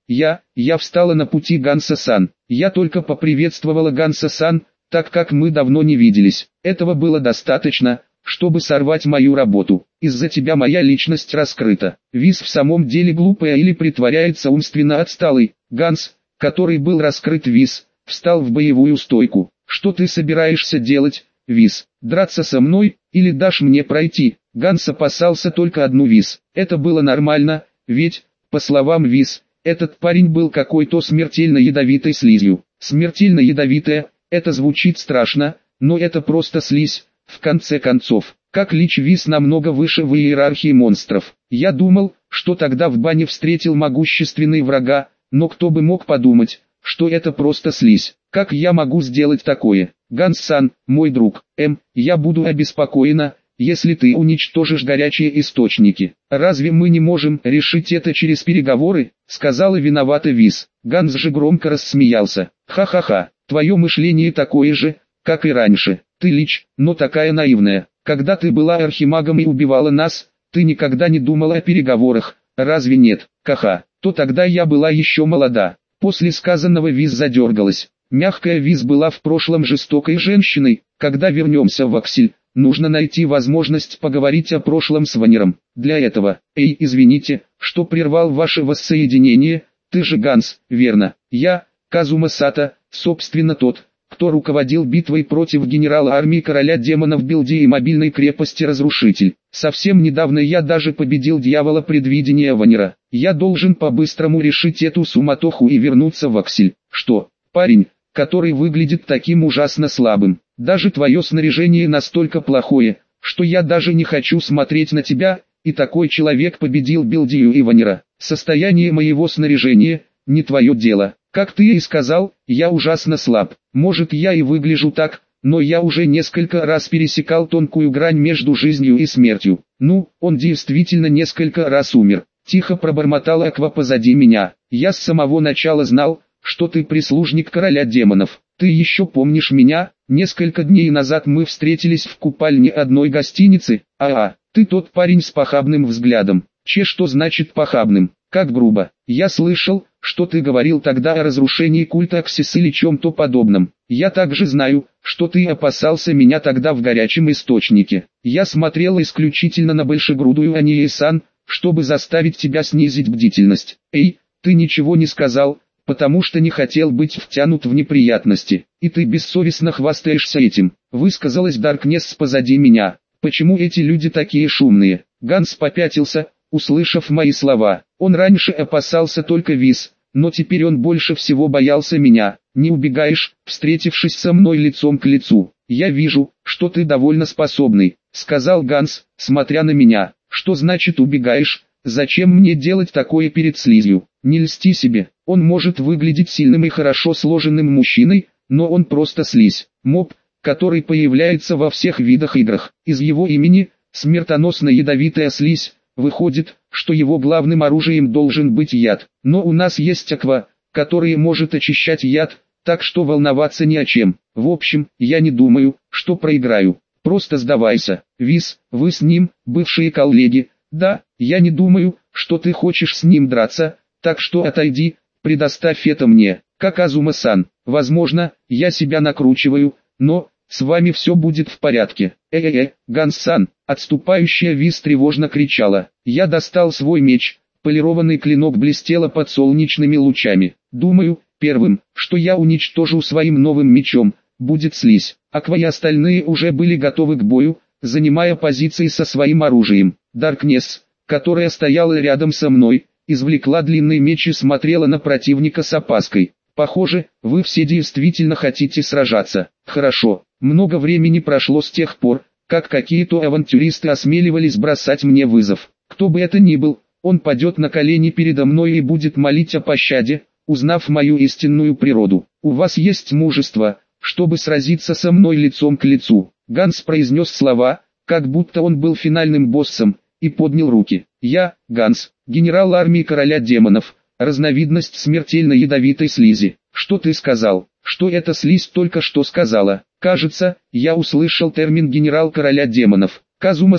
Я встала на пути Ганса-сан. Я только поприветствовала Ганса-сан, так как мы давно не виделись. Этого было достаточно, чтобы сорвать мою работу. Из-за тебя моя личность раскрыта. Виз в самом деле глупая или притворяется умственно отсталой. Ганс, который был раскрыт Виз, встал в боевую стойку. Что ты собираешься делать, Виз? Драться со мной, или дашь мне пройти? Ганс опасался только одну Виз. Это было нормально, ведь, по словам Виз, этот парень был какой-то смертельно ядовитой слизью. Смертельно ядовитая, это звучит страшно, но это просто слизь, в конце концов. Как Лич Виз намного выше в иерархии монстров. Я думал, что тогда в бане встретил могущественный врага, но кто бы мог подумать, что это просто слизь. Как я могу сделать такое? Ганс-сан, мой друг, я буду обеспокоена, если ты уничтожишь горячие источники. Разве мы не можем решить это через переговоры? Сказала виновата Виз. Ганс же громко рассмеялся. Ха-ха-ха, твое мышление такое же, как и раньше. Ты Лич, но такая наивная. Когда ты была архимагом и убивала нас, ты никогда не думала о переговорах, разве нет? Ха-ха, то тогда я была еще молода. После сказанного Виз задергалась. Мягкая Виз была в прошлом жестокой женщиной. Когда вернемся в Аксель, нужно найти возможность поговорить о прошлом с Ванером. Для этого, извините, что прервал ваше воссоединение, ты же Ганс, верно? Я, Казума Сато, собственно тот, кто руководил битвой против генерала армии короля демонов Билди и мобильной крепости Разрушитель. Совсем недавно я даже победил дьявола предвидения Ванера. Я должен по-быстрому решить эту суматоху и вернуться в Аксель. Что, парень, который выглядит таким ужасно слабым? Даже твое снаряжение настолько плохое, что я даже не хочу смотреть на тебя, и такой человек победил Билдию и Ванера. Состояние моего снаряжения – не твое дело. Как ты и сказал, я ужасно слаб. Может я и выгляжу так, но я уже несколько раз пересекал тонкую грань между жизнью и смертью. Ну, он действительно несколько раз умер. Тихо пробормотал Аква позади меня. Я с самого начала знал, что ты прислужник короля демонов. Ты еще помнишь меня? Несколько дней назад мы встретились в купальне одной гостиницы. Ты тот парень с похабным взглядом. Что значит похабным? Как грубо. Я слышал, что ты говорил тогда о разрушении культа Аксис или чем-то подобном. Я также знаю, что ты опасался меня тогда в горячем источнике. Я смотрел исключительно на большегрудую Ании-сан, чтобы заставить тебя снизить бдительность. Ты ничего не сказал, потому что не хотел быть втянут в неприятности. И ты бессовестно хвастаешься этим. Высказалась Даркнесс позади меня. Почему эти люди такие шумные? Ганс попятился, услышав мои слова. Он раньше опасался только Виз, но теперь он больше всего боялся меня. Не убегаешь, встретившись со мной лицом к лицу. Я вижу, что ты довольно способный, сказал Ганс, смотря на меня. Что значит убегаешь? Зачем мне делать такое перед слизью? Не льсти себе. Он может выглядеть сильным и хорошо сложенным мужчиной, но он просто слизь. Моб, который появляется во всех видах играх. Из его имени, смертоносная ядовитая слизь. Выходит, что его главным оружием должен быть яд. Но у нас есть Аква, который может очищать яд, так что волноваться ни о чем. В общем, я не думаю, что проиграю. Просто сдавайся. Виз, вы с ним, бывшие коллеги. Да, я не думаю, что ты хочешь с ним драться, так что отойди, предоставь это мне. Как Азума-сан, возможно, я себя накручиваю, но с вами все будет в порядке. Ганс-сан, отступающая Виз тревожно кричала. Я достал свой меч, полированный клинок блестело под солнечными лучами. Думаю, первым, что я уничтожу своим новым мечом, будет слизь. Аква и остальные уже были готовы к бою, занимая позиции со своим оружием. Даркнесс, которая стояла рядом со мной, извлекла длинный меч и смотрела на противника с опаской. Похоже, вы все действительно хотите сражаться. Хорошо, много времени прошло с тех пор, как какие-то авантюристы осмеливались бросать мне вызов. Кто бы это ни был, он падет на колени передо мной и будет молить о пощаде, узнав мою истинную природу. У вас есть мужество, чтобы сразиться со мной лицом к лицу. Ганс произнес слова, как будто он был финальным боссом, и поднял руки. Я, Ганс, генерал армии короля демонов, разновидность смертельно ядовитой слизи. Что ты сказал? Что эта слизь только что сказала? Кажется, я услышал термин генерал короля демонов. Казума-сан,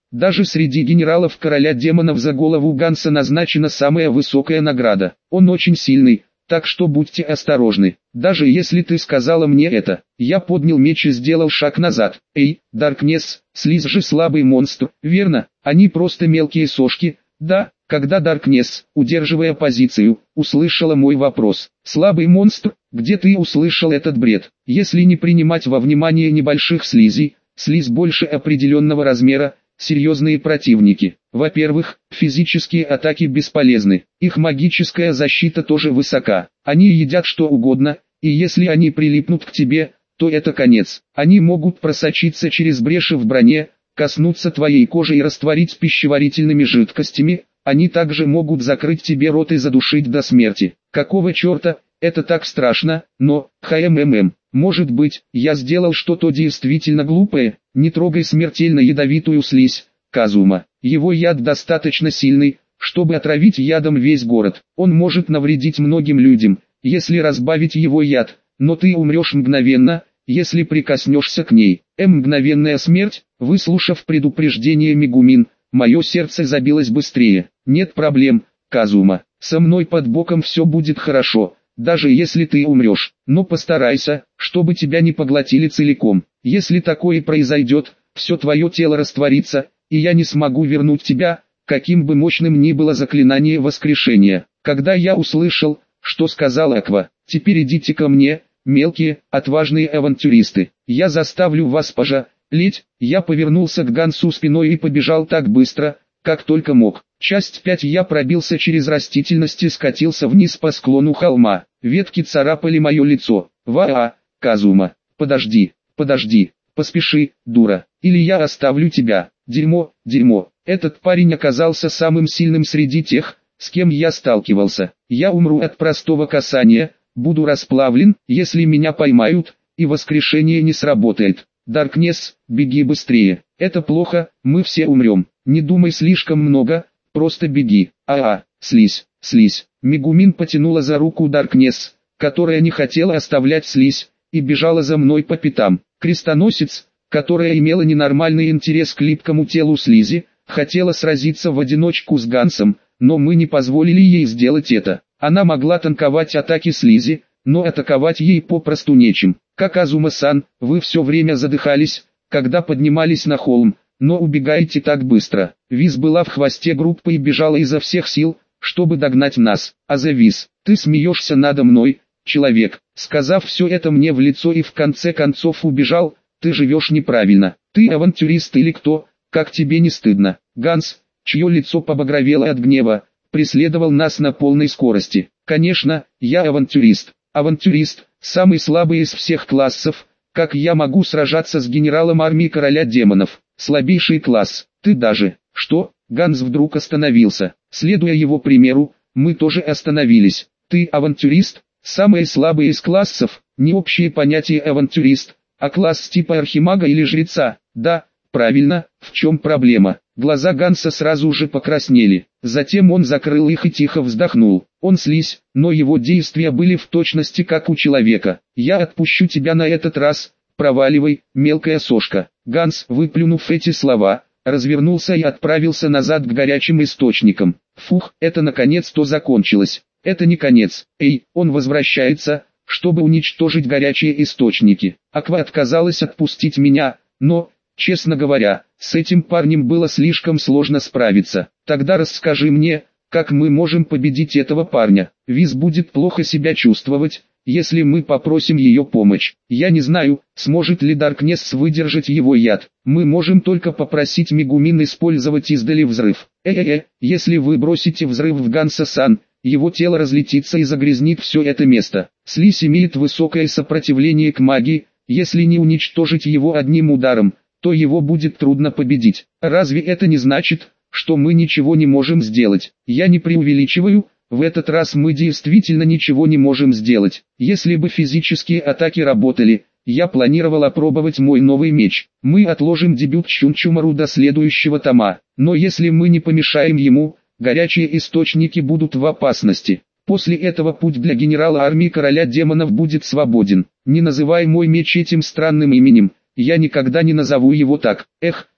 Даже среди генералов короля демонов за голову Ганса назначена самая высокая награда. Он очень сильный, так что будьте осторожны. Даже если ты сказала мне это, я поднял меч и сделал шаг назад. Эй, Даркнесс, слизь же слабый монстр, верно? Они просто мелкие сошки, да? Когда Даркнесс, удерживая позицию, услышала мой вопрос. «Слабый монстр, где ты услышал этот бред?» Если не принимать во внимание небольших слизей, слизь больше определенного размера, серьезные противники. Во-первых, физические атаки бесполезны, их магическая защита тоже высока. Они едят что угодно, и если они прилипнут к тебе, то это конец. Они могут просочиться через бреши в броне, коснуться твоей кожи и растворить пищеварительными жидкостями. Они также могут закрыть тебе рот и задушить до смерти. Какого черта, это так страшно, но, может быть, я сделал что-то действительно глупое, не трогай смертельно ядовитую слизь, Казума. Его яд достаточно сильный, чтобы отравить ядом весь город. Он может навредить многим людям, если разбавить его яд, но ты умрешь мгновенно, если прикоснешься к ней. Мгновенная смерть, выслушав предупреждение Мегумин, мое сердце забилось быстрее. Нет проблем, Казума, со мной под боком все будет хорошо, даже если ты умрешь. Но постарайся, чтобы тебя не поглотили целиком. Если такое произойдет, все твое тело растворится, и я не смогу вернуть тебя, каким бы мощным ни было заклинание воскрешения. Когда я услышал, что сказал Аква, теперь идите ко мне, мелкие, отважные авантюристы, я заставлю вас пожалеть. Я повернулся к Гансу спиной и побежал так быстро, как только мог. Часть 5. Я пробился через растительность и скатился вниз по склону холма. Ветки царапали мое лицо. Казума, подожди, поспеши, дура, или я оставлю тебя. Дерьмо. Этот парень оказался самым сильным среди тех, с кем я сталкивался. Я умру от простого касания, буду расплавлен, если меня поймают, и воскрешение не сработает. Даркнесс, беги быстрее. Это плохо, мы все умрем. Не думай слишком много, просто беги. Слизь. Мегумин потянула за руку Даркнесс, которая не хотела оставлять слизь, и бежала за мной по пятам. Крестоносец, которая имела ненормальный интерес к липкому телу слизи, хотела сразиться в одиночку с Гансом, но мы не позволили ей сделать это. Она могла танковать атаки слизи, но атаковать ей попросту нечем. Как Азума-сан, вы все время задыхались, когда поднимались на холм, но убегаете так быстро. Виз была в хвосте группы и бежала изо всех сил, чтобы догнать нас. Виз, ты смеешься надо мной, человек. Сказав все это мне в лицо и в конце концов убежал, ты живешь неправильно. Ты авантюрист или кто, как тебе не стыдно? Ганс, чье лицо побагровело от гнева, преследовал нас на полной скорости. Конечно, я авантюрист. Авантюрист, самый слабый из всех классов. Как я могу сражаться с генералом армии короля демонов? Слабейший класс. Ты даже. Что? Ганс вдруг остановился. Следуя его примеру, мы тоже остановились. Ты авантюрист? Самые слабые из классов, не общее понятие авантюрист, а класс типа архимага или жреца. Да, правильно, в чем проблема? Глаза Ганса сразу же покраснели. Затем он закрыл их и тихо вздохнул. Он слизь, но его действия были в точности как у человека. Я отпущу тебя на этот раз, проваливай, мелкая сошка. Ганс, выплюнув эти слова, развернулся и отправился назад к горячим источникам. Фух, это наконец-то закончилось. Это не конец. Эй, он возвращается, чтобы уничтожить горячие источники. Аква отказалась отпустить меня, но, честно говоря, с этим парнем было слишком сложно справиться. Тогда расскажи мне, как мы можем победить этого парня. Виз будет плохо себя чувствовать, если мы попросим ее помощь. Я не знаю, сможет ли Даркнесс выдержать его яд. Мы можем только попросить Мегумин использовать издали взрыв. Если вы бросите взрыв в Ганса-сан, его тело разлетится и загрязнит все это место. Слизь имеет высокое сопротивление к магии, если не уничтожить его одним ударом, то его будет трудно победить. Разве это не значит, что мы ничего не можем сделать? Я не преувеличиваю, в этот раз мы действительно ничего не можем сделать. Если бы физические атаки работали, я планировал опробовать мой новый меч. Мы отложим дебют Чунчумару до следующего тома, но если мы не помешаем ему, горячие источники будут в опасности. После этого путь для генерала армии короля демонов будет свободен. Не называй мой меч этим странным именем, я никогда не назову его так.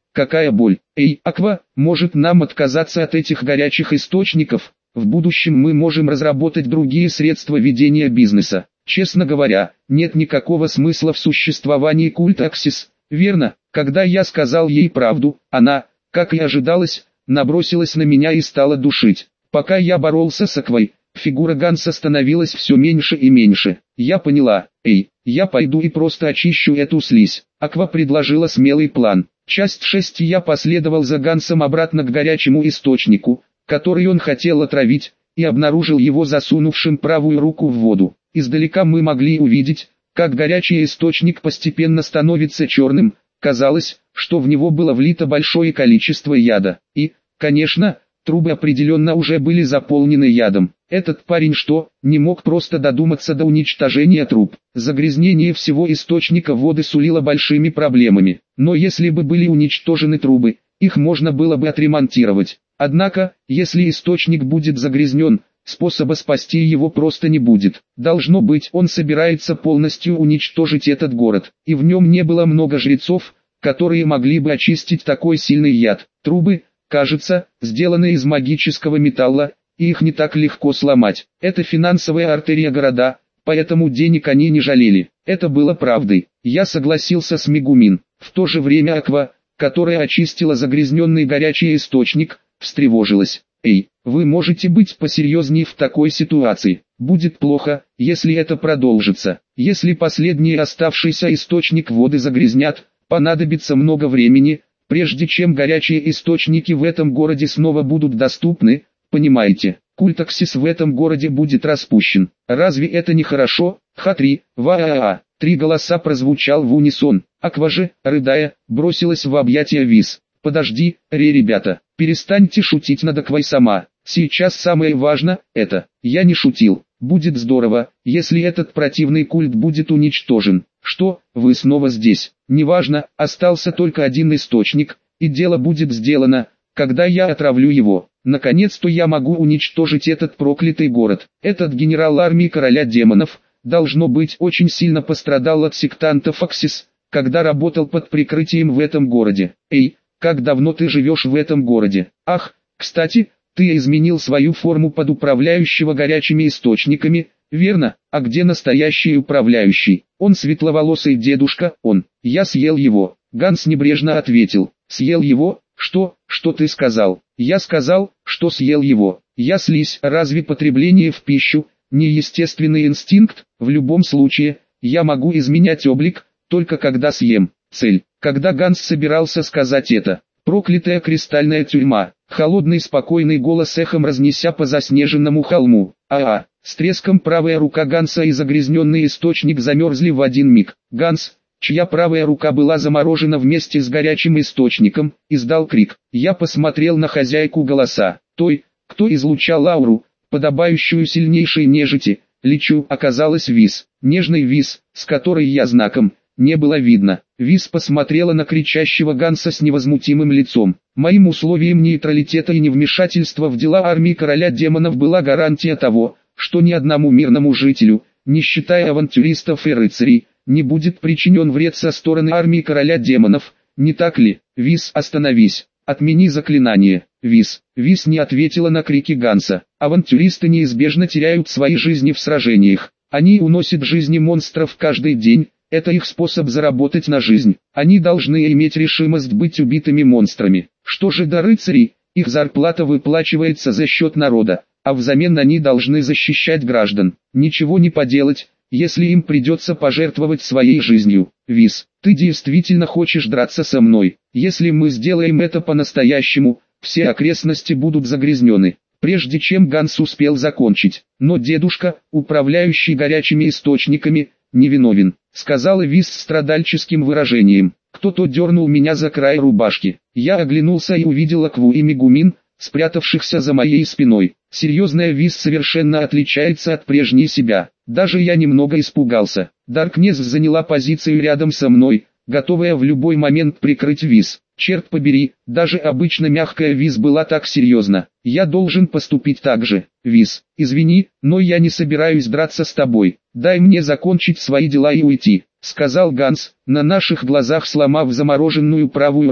какая боль. Эй, Аква, может нам отказаться от этих горячих источников? В будущем мы можем разработать другие средства ведения бизнеса. Честно говоря, нет никакого смысла в существовании культа Аксис, верно? Когда я сказал ей правду, она, как и ожидалось, набросилась на меня и стала душить. Пока я боролся с Аквой, фигура Ганса становилась все меньше и меньше. Я поняла, я пойду и просто очищу эту слизь. Аква предложила смелый план. Часть 6. Я последовал за Гансом обратно к горячему источнику, который он хотел отравить, и обнаружил его засунувшим правую руку в воду. Издалека мы могли увидеть, как горячий источник постепенно становится черным. Казалось, что в него было влито большое количество яда. И, конечно, трубы определенно уже были заполнены ядом. Этот парень не мог просто додуматься до уничтожения труб. Загрязнение всего источника воды сулило большими проблемами. Но если бы были уничтожены трубы, их можно было бы отремонтировать. Однако, если источник будет загрязнен, способа спасти его просто не будет. Должно быть, он собирается полностью уничтожить этот город, и в нем не было много жрецов, которые могли бы очистить такой сильный яд. Трубы, кажется, сделаны из магического металла, и их не так легко сломать. Это финансовая артерия города, поэтому денег они не жалели. Это было правдой. Я согласился с Мегумин. В то же время Аква, которая очистила загрязненный горячий источник, встревожилась. Вы можете быть посерьезнее в такой ситуации. Будет плохо, если это продолжится. Если последний оставшийся источник воды загрязнят, понадобится много времени, прежде чем горячие источники в этом городе снова будут доступны, понимаете? Культ Аксис в этом городе будет распущен. Разве это не хорошо? Ха-3, ва-а-а. 3 голоса прозвучал в унисон. Аква же, рыдая, бросилась в объятия Виз. Подожди, ребята, перестаньте шутить над Аквой сама. Сейчас самое важное – это. Я не шутил. Будет здорово, если этот противный культ будет уничтожен. Что, вы снова здесь? Неважно, остался только один источник, и дело будет сделано, когда я отравлю его. Наконец-то я могу уничтожить этот проклятый город. Этот генерал армии короля демонов, должно быть, очень сильно пострадал от сектантов Аксис, когда работал под прикрытием в этом городе. Как давно ты живешь в этом городе? Ах, кстати, ты изменил свою форму под управляющего горячими источниками, верно? А где настоящий управляющий? Он светловолосый дедушка, он. Я съел его. Ганс небрежно ответил. Съел его? Что ты сказал? Я сказал, что съел его. Я слизь. Разве потребление в пищу не естественный инстинкт? В любом случае, я могу изменять облик, только когда съем. Цель. Когда Ганс собирался сказать это, проклятая кристальная тюрьма, холодный спокойный голос эхом разнеся по заснеженному холму. С треском правая рука Ганса и загрязненный источник замерзли в один миг. Ганс, чья правая рука была заморожена вместе с горячим источником, издал крик. Я посмотрел на хозяйку голоса, той, кто излучал ауру, подобающую сильнейшей нежити. Личу оказалась Виз, нежной Виз, с которой я знаком не было видно. Виз посмотрела на кричащего Ганса с невозмутимым лицом. Моим условием нейтралитета и невмешательства в дела армии короля демонов была гарантия того, что ни одному мирному жителю, не считая авантюристов и рыцарей, не будет причинен вред со стороны армии короля демонов, не так ли? Виз, остановись, отмени заклинание. Виз не ответила на крики Ганса. Авантюристы неизбежно теряют свои жизни в сражениях. Они уносят жизни монстров каждый день. Это их способ заработать на жизнь. Они должны иметь решимость быть убитыми монстрами. Что же до рыцарей, их зарплата выплачивается за счет народа, а взамен они должны защищать граждан. Ничего не поделать, если им придется пожертвовать своей жизнью. Виз, ты действительно хочешь драться со мной? Если мы сделаем это по-настоящему, все окрестности будут загрязнены. Прежде чем Ганс успел закончить. Но дедушка, управляющий горячими источниками, невиновен, сказала Виз с страдальческим выражением. Кто-то дернул меня за край рубашки. Я оглянулся и увидел Акву и Мегумин, спрятавшихся за моей спиной. Серьезная Виз совершенно отличается от прежней себя. Даже я немного испугался. Даркнесс заняла позицию рядом со мной, готовая в любой момент прикрыть Виз. Черт побери, даже обычно мягкая Виз была так серьезна. Я должен поступить так же. Виз, извини, но я не собираюсь драться с тобой. Дай мне закончить свои дела и уйти, сказал Ганс, на наших глазах сломав замороженную правую руку.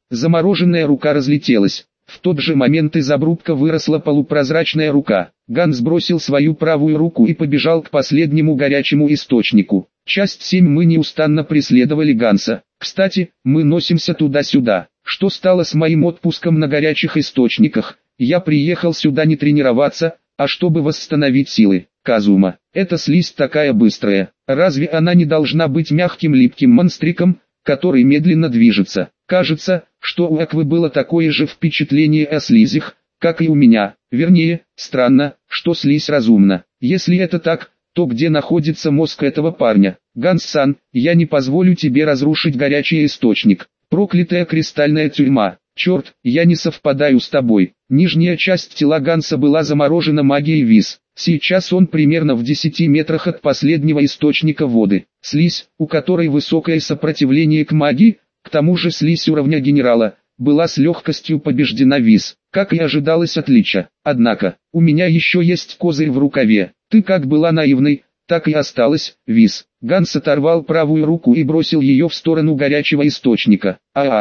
Замороженная рука разлетелась. В тот же момент из обрубка выросла полупрозрачная рука. Ганс бросил свою правую руку и побежал к последнему горячему источнику. Часть 7. Мы неустанно преследовали Ганса. Кстати, мы носимся туда-сюда. Что стало с моим отпуском на горячих источниках? Я приехал сюда не тренироваться, а чтобы восстановить силы. Казума, эта слизь такая быстрая. Разве она не должна быть мягким липким монстриком, который медленно движется? Кажется, что у Аквы было такое же впечатление о слизях, как и у меня. Вернее, странно, что слизь разумна. Если это так, то где находится мозг этого парня? Ганс-сан, я не позволю тебе разрушить горячий источник. Проклятая кристальная тюрьма. Черт, я не совпадаю с тобой. Нижняя часть тела Ганса была заморожена магией Виз. Сейчас он примерно в 10 метрах от последнего источника воды. Слизь, у которой высокое сопротивление к магии, к тому же слизь уровня генерала, была с легкостью побеждена Виз, как и ожидалось от Лича. Однако, у меня еще есть козырь в рукаве. Ты как была наивной, так и осталась, Виз. Ганс оторвал правую руку и бросил ее в сторону горячего источника.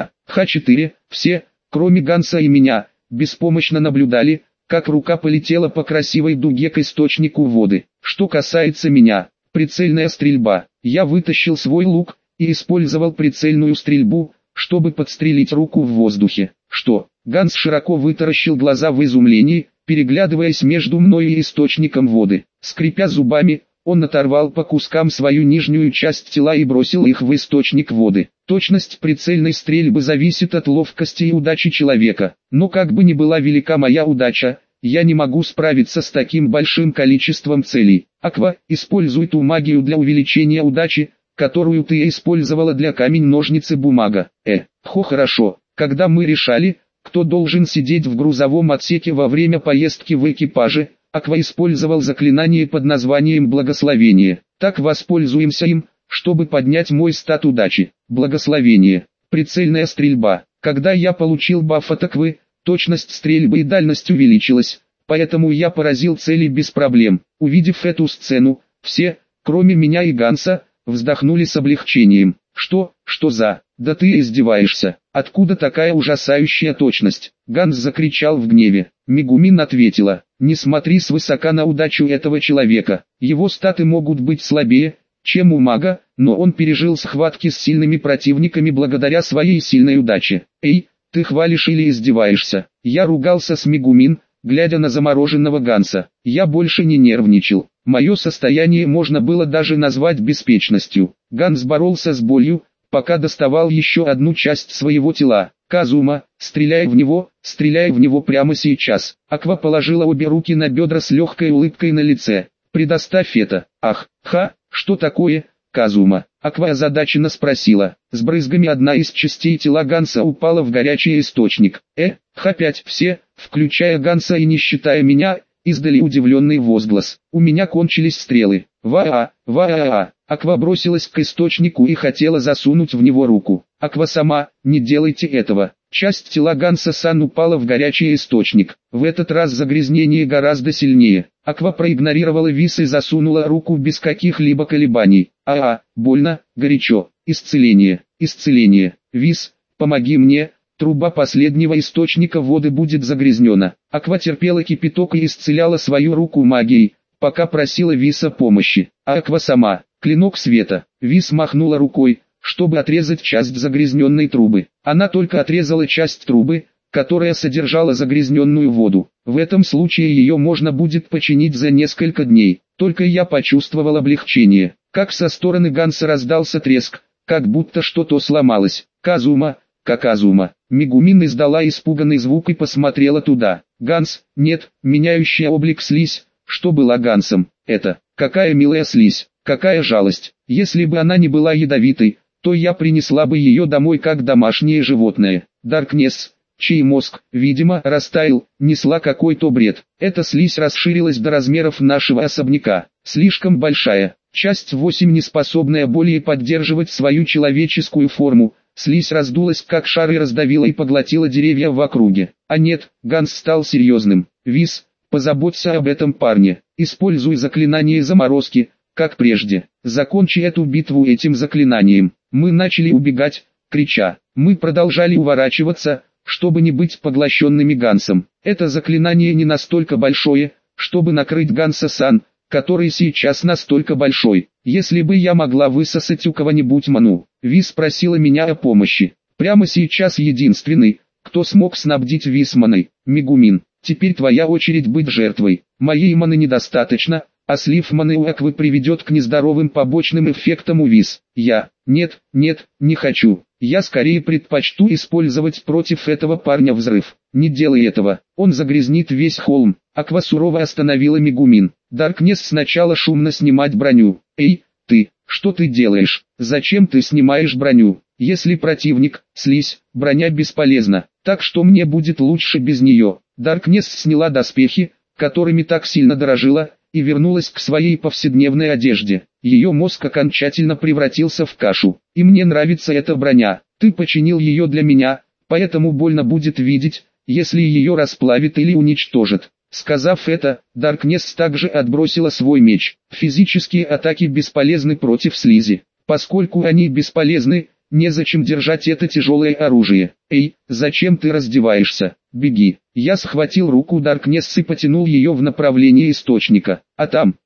Х4, все, кроме Ганса и меня, беспомощно наблюдали, как рука полетела по красивой дуге к источнику воды. Что касается меня, прицельная стрельба. Я вытащил свой лук и использовал прицельную стрельбу, чтобы подстрелить руку в воздухе. Что? Ганс широко вытаращил глаза в изумлении, переглядываясь между мной и источником воды. Скрипя зубами, он оторвал по кускам свою нижнюю часть тела и бросил их в источник воды. Точность прицельной стрельбы зависит от ловкости и удачи человека. Но как бы ни была велика моя удача, я не могу справиться с таким большим количеством целей. Аква, используй ту магию для увеличения удачи, которую ты использовала для камень-ножницы-бумага. Хорошо. Когда мы решали, кто должен сидеть в грузовом отсеке во время поездки в экипаже, Аква использовал заклинание под названием «Благословение». Так воспользуемся им, чтобы поднять мой стат удачи. Благословение. Прицельная стрельба. Когда я получил баф от Аквы, точность стрельбы и дальность увеличилась, поэтому я поразил цели без проблем. Увидев эту сцену, все, кроме меня и Ганса, вздохнули с облегчением. Что за? Да ты издеваешься. Откуда такая ужасающая точность? Ганс закричал в гневе. Мегумин ответила. Не смотри свысока на удачу этого человека. Его статы могут быть слабее, чем у мага, но он пережил схватки с сильными противниками благодаря своей сильной удаче. Эй, ты хвалишь или издеваешься? Я ругался с Мегумин, глядя на замороженного Ганса. Я больше не нервничал. Мое состояние можно было даже назвать беспечностью. Ганс боролся с болью, пока доставал еще одну часть своего тела. Казума, стреляй в него прямо сейчас. Аква положила обе руки на бедра с легкой улыбкой на лице. Предоставь это. Что такое, Казума? Аква озадаченно спросила. С брызгами одна из частей тела Ганса упала в горячий источник. Опять все, включая Ганса и не считая меня, издали удивленный возглас. У меня кончились стрелы. Аква бросилась к источнику и хотела засунуть в него руку. Аква сама, не делайте этого. Часть тела Ганса-сан упала в горячий источник. В этот раз загрязнение гораздо сильнее. Аква проигнорировала Виз и засунула руку без каких-либо колебаний. Больно, горячо. Исцеление. Виз, помоги мне. Труба последнего источника воды будет загрязнена. Аква терпела кипяток и исцеляла свою руку магией, пока просила Виса помощи. Аква сама, клинок света. Вис махнула рукой, чтобы отрезать часть загрязненной трубы. Она только отрезала часть трубы, которая содержала загрязненную воду. В этом случае ее можно будет починить за несколько дней. Только я почувствовал облегчение. Как со стороны Ганса раздался треск, как будто что-то сломалось. Казума. Мегумин издала испуганный звук и посмотрела туда. Ганс, нет, меняющая облик слизь, что была Гансом. Это, какая милая слизь, какая жалость. Если бы она не была ядовитой, то я принесла бы ее домой как домашнее животное. Даркнесс, чей мозг, видимо, растаял, несла какой-то бред. Эта слизь расширилась до размеров нашего особняка. Слишком большая. Часть 8 не способная более поддерживать свою человеческую форму. Слизь раздулась как шар и раздавила и поглотила деревья в округе. Нет, Ганс стал серьезным. Виз, позаботься об этом парне. Используй заклинание заморозки, как прежде. Закончи эту битву этим заклинанием. Мы начали убегать, крича. Мы продолжали уворачиваться, чтобы не быть поглощенными Гансом. Это заклинание не настолько большое, чтобы накрыть Ганса-сан, который сейчас настолько большой. Если бы я могла высосать у кого-нибудь ману, Вис просила меня о помощи. Прямо сейчас единственный, кто смог снабдить Вис маной, Мегумин. Теперь твоя очередь быть жертвой. Моей маны недостаточно, а слив маны у Аквы приведет к нездоровым побочным эффектам у Вис. Нет, не хочу. Я скорее предпочту использовать против этого парня взрыв. Не делай этого, он загрязнит весь холм. Аква сурово остановила Мегумин. Даркнесс сначала шумно снимать броню. Эй, ты, что ты делаешь? Зачем ты снимаешь броню? Если противник, слизь, броня бесполезна, так что мне будет лучше без нее. Даркнесс сняла доспехи, которыми так сильно дорожила, и вернулась к своей повседневной одежде. Ее мозг окончательно превратился в кашу. И мне нравится эта броня. Ты починил ее для меня, поэтому больно будет видеть, если ее расплавит или уничтожит. Сказав это, Даркнесс также отбросила свой меч. Физические атаки бесполезны против слизи. Поскольку они бесполезны, незачем держать это тяжелое оружие. Эй, зачем ты раздеваешься? Беги. Я схватил руку Даркнесс и потянул ее в направлении источника. А там,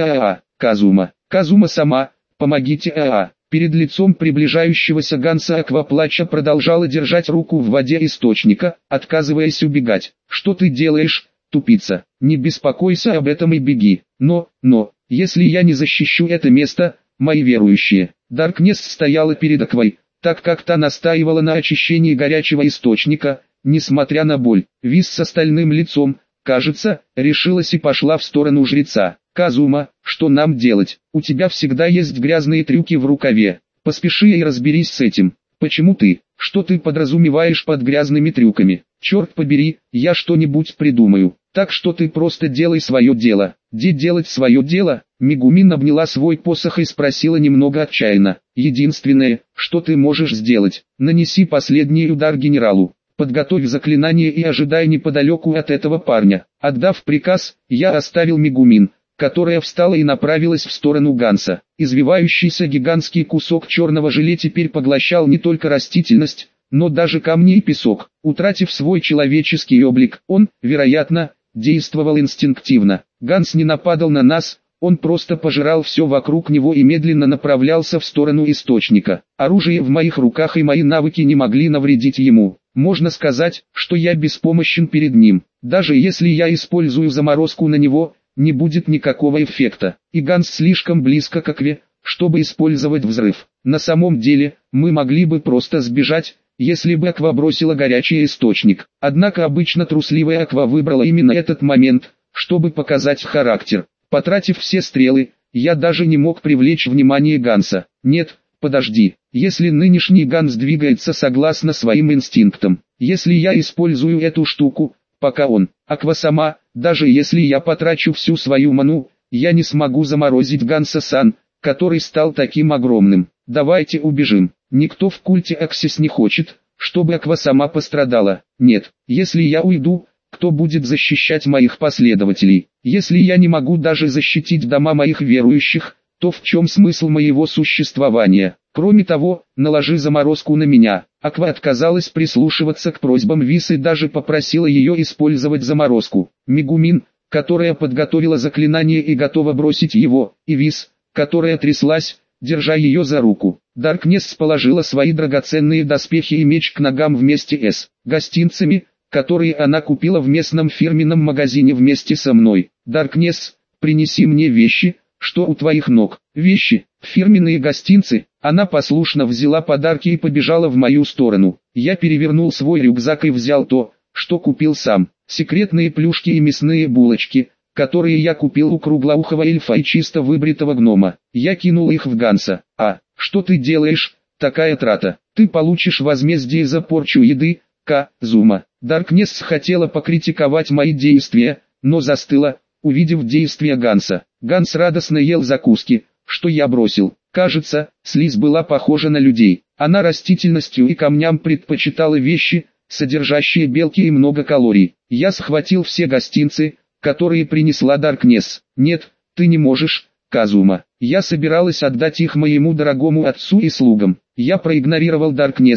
Казума. Казума сама, помогите Перед лицом приближающегося Ганса Аква плача продолжала держать руку в воде источника, отказываясь убегать. Что ты делаешь, тупица? Не беспокойся об этом и беги. Но, если я не защищу это место, мои верующие. Даркнесс стояла перед Аквой, так как та настаивала на очищении горячего источника, несмотря на боль. Вис с остальным лицом, кажется, решилась и пошла в сторону жреца. Казума, что нам делать? У тебя всегда есть грязные трюки в рукаве. Поспеши и разберись с этим. Почему ты? Что ты подразумеваешь под грязными трюками? Черт побери, я что-нибудь придумаю. Так что ты просто делай свое дело. Делать свое дело? Мегумин обняла свой посох и спросила немного отчаянно. Единственное, что ты можешь сделать, нанеси последний удар генералу. Подготовь заклинание и ожидай неподалеку от этого парня. Отдав приказ, я оставил Мегумин, которая встала и направилась в сторону Ганса. Извивающийся гигантский кусок черного желе теперь поглощал не только растительность, но даже камни и песок. Утратив свой человеческий облик, он, вероятно, действовал инстинктивно. Ганс не нападал на нас, он просто пожирал все вокруг него и медленно направлялся в сторону источника. Оружие в моих руках и мои навыки не могли навредить ему. Можно сказать, что я беспомощен перед ним. Даже если я использую заморозку на него, не будет никакого эффекта. И Ганс слишком близко к Акве, чтобы использовать взрыв. На самом деле, мы могли бы просто сбежать, если бы Аква бросила горячий источник. Однако обычно трусливая Аква выбрала именно этот момент, чтобы показать характер. Потратив все стрелы, я даже не мог привлечь внимание Ганса. Нет, подожди, если нынешний Ганс двигается согласно своим инстинктам, если я использую эту штуку, пока он, Аква сама, даже если я потрачу всю свою ману, я не смогу заморозить Ганса-сан, который стал таким огромным. Давайте убежим. Никто в культе Аксис не хочет, чтобы Аква сама пострадала. Нет, если я уйду, кто будет защищать моих последователей? Если я не могу даже защитить дома моих верующих, то в чем смысл моего существования? Кроме того, наложи заморозку на меня. Аква отказалась прислушиваться к просьбам Вис и даже попросила ее использовать заморозку. Мегумин, которая подготовила заклинание и готова бросить его, и Вис, которая тряслась, держа ее за руку. Даркнесс положила свои драгоценные доспехи и меч к ногам вместе с гостинцами, которые она купила в местном фирменном магазине вместе со мной. Даркнесс, принеси мне вещи, что у твоих ног. Вещи, фирменные гостинцы. Она послушно взяла подарки и побежала в мою сторону. Я перевернул свой рюкзак и взял то, что купил сам. Секретные плюшки и мясные булочки, которые я купил у круглоухого эльфа и чисто выбритого гнома. Я кинул их в Ганса. Что ты делаешь? Такая трата. Ты получишь возмездие за порчу еды, Казума. Даркнесс хотела покритиковать мои действия, но застыла, увидев действия Ганса. Ганс радостно ел закуски, что я бросил. Кажется, слизь была похожа на людей. Она растительностью и камням предпочитала вещи, содержащие белки и много калорий. Я схватил все гостинцы, которые принесла Даркнесс. Нет, ты не можешь, Казума. Я собиралась отдать их моему дорогому отцу и слугам. Я проигнорировал Даркнесс,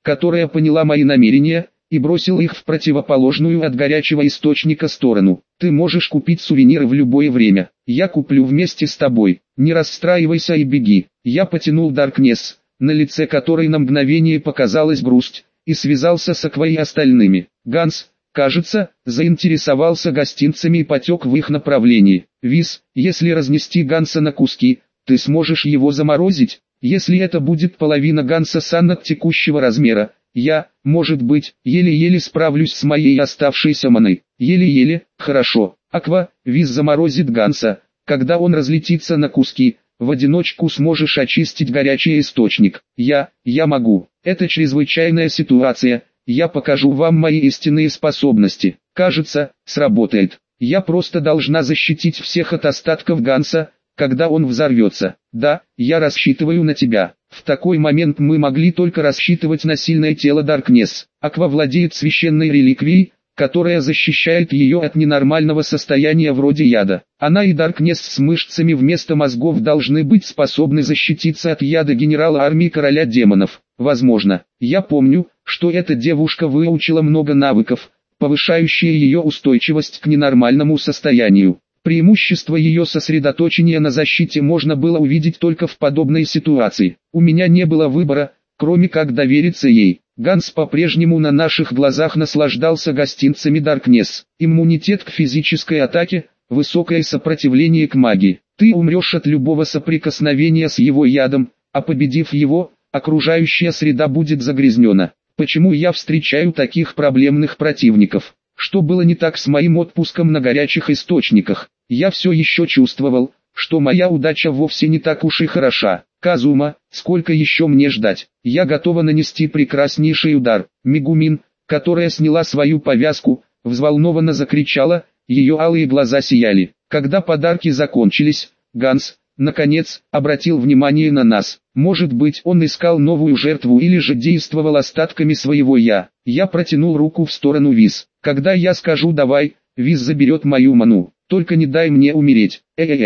которая поняла мои намерения и бросила их в противоположную от горячего источника сторону. Ты можешь купить сувениры в любое время. Я куплю вместе с тобой. Не расстраивайся и беги. Я потянул Даркнесс, на лице которой на мгновение показалась грусть, и связался с Аквой и остальными. Ганс, кажется, заинтересовался гостинцами и потек в их направлении. Виз, если разнести Ганса на куски, ты сможешь его заморозить? Если это будет половина Ганса Санна текущего размера, я, может быть, еле-еле справлюсь с моей оставшейся маной. Еле-еле, хорошо. Аква, Виз заморозит Ганса. Когда он разлетится на куски, в одиночку сможешь очистить горячий источник. Я могу. Это чрезвычайная ситуация. Я покажу вам мои истинные способности. Кажется, сработает. Я просто должна защитить всех от остатков Ганса, когда он взорвется. Да, я рассчитываю на тебя. В такой момент мы могли только рассчитывать на сильное тело Даркнесс. Аква владеет священной реликвией, которая защищает ее от ненормального состояния вроде яда. Она и Даркнесс с мышцами вместо мозгов должны быть способны защититься от яда генерала армии короля демонов. Возможно. Я помню, что эта девушка выучила много навыков, повышающие ее устойчивость к ненормальному состоянию. Преимущество ее сосредоточения на защите можно было увидеть только в подобной ситуации. У меня не было выбора, кроме как довериться ей. Ганс по-прежнему на наших глазах наслаждался гостинцами Даркнесс. Иммунитет к физической атаке, высокое сопротивление к магии. Ты умрешь от любого соприкосновения с его ядом, а победив его, окружающая среда будет загрязнена. Почему я встречаю таких проблемных противников? Что было не так с моим отпуском на горячих источниках? Я все еще чувствовал, что моя удача вовсе не так уж и хороша. Казума, сколько еще мне ждать? Я готова нанести прекраснейший удар. Мегумин, которая сняла свою повязку, взволнованно закричала, ее алые глаза сияли. Когда подарки закончились, Ганс, наконец, обратил внимание на нас. Может быть, он искал новую жертву или же действовал остатками своего «я». Я протянул руку в сторону Виз. Когда я скажу «давай», Виз заберет мою ману. Только не дай мне умереть.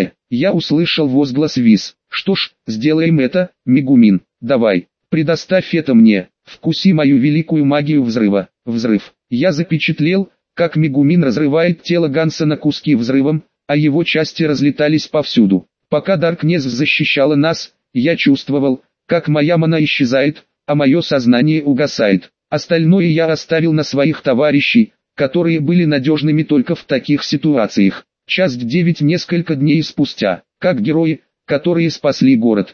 Я услышал возглас Виз. Что ж, сделаем это, Мегумин. Давай, предоставь это мне. Вкуси мою великую магию взрыва. Взрыв. Я запечатлел, как Мегумин разрывает тело Ганса на куски взрывом, а его части разлетались повсюду. Пока Даркнесс защищала нас, я чувствовал, как моя мана исчезает, а мое сознание угасает. Остальное я оставил на своих товарищей, которые были надежными только в таких ситуациях. Часть 9 несколько дней спустя, как герои, которые спасли город.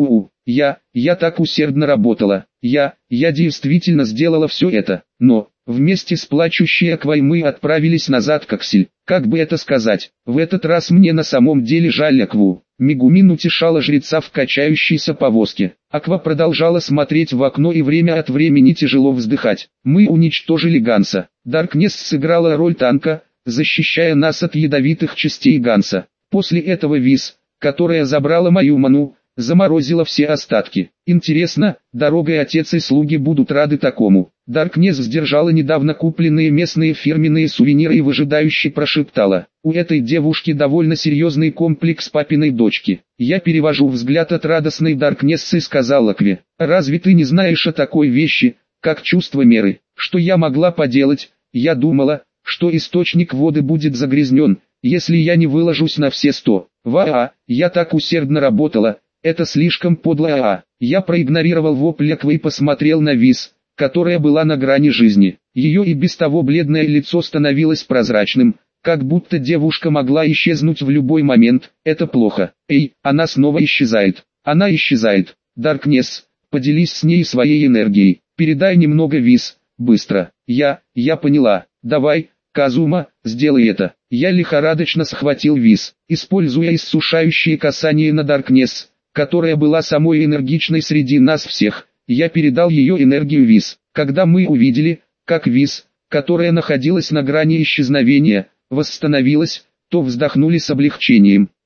Я так усердно работала. Я действительно сделала все это, но, вместе с плачущей Аквой мы отправились назад к Аксель. Как бы это сказать, в этот раз мне на самом деле жаль Акву. Мегумин утешала жреца в качающейся повозке. Аква продолжала смотреть в окно и время от времени тяжело вздыхать. Мы уничтожили Ганса. Даркнесс сыграла роль танка, защищая нас от ядовитых частей Ганса. После этого Виз, которая забрала мою ману, заморозила все остатки. Интересно, дорога и отец и слуги будут рады такому. Даркнесс сдержала недавно купленные местные фирменные сувениры и выжидающе прошептала: «У этой девушки довольно серьезный комплекс папиной дочки». Я перевожу взгляд от радостной Даркнесс и сказал Акве: «Разве ты не знаешь о такой вещи, как чувство меры? Что я могла поделать? Я думала, что источник воды будет загрязнен, если я не выложусь на все 100. Я так усердно работала, это слишком подло. Я проигнорировал вопль Аквы и посмотрел на Виз, которая была на грани жизни. Ее и без того бледное лицо становилось прозрачным, как будто девушка могла исчезнуть в любой момент. Это плохо. Она снова исчезает. Она исчезает. Даркнесс, поделись с ней своей энергией. Передай немного Виз, быстро. Я поняла. Давай, Казума, сделай это. Я лихорадочно схватил Виз, используя иссушающее касание на Даркнесс, которая была самой энергичной среди нас всех. Я передал ее энергию Виз. Когда мы увидели, как Виз, которая находилась на грани исчезновения, восстановилась, то вздохнули с облегчением.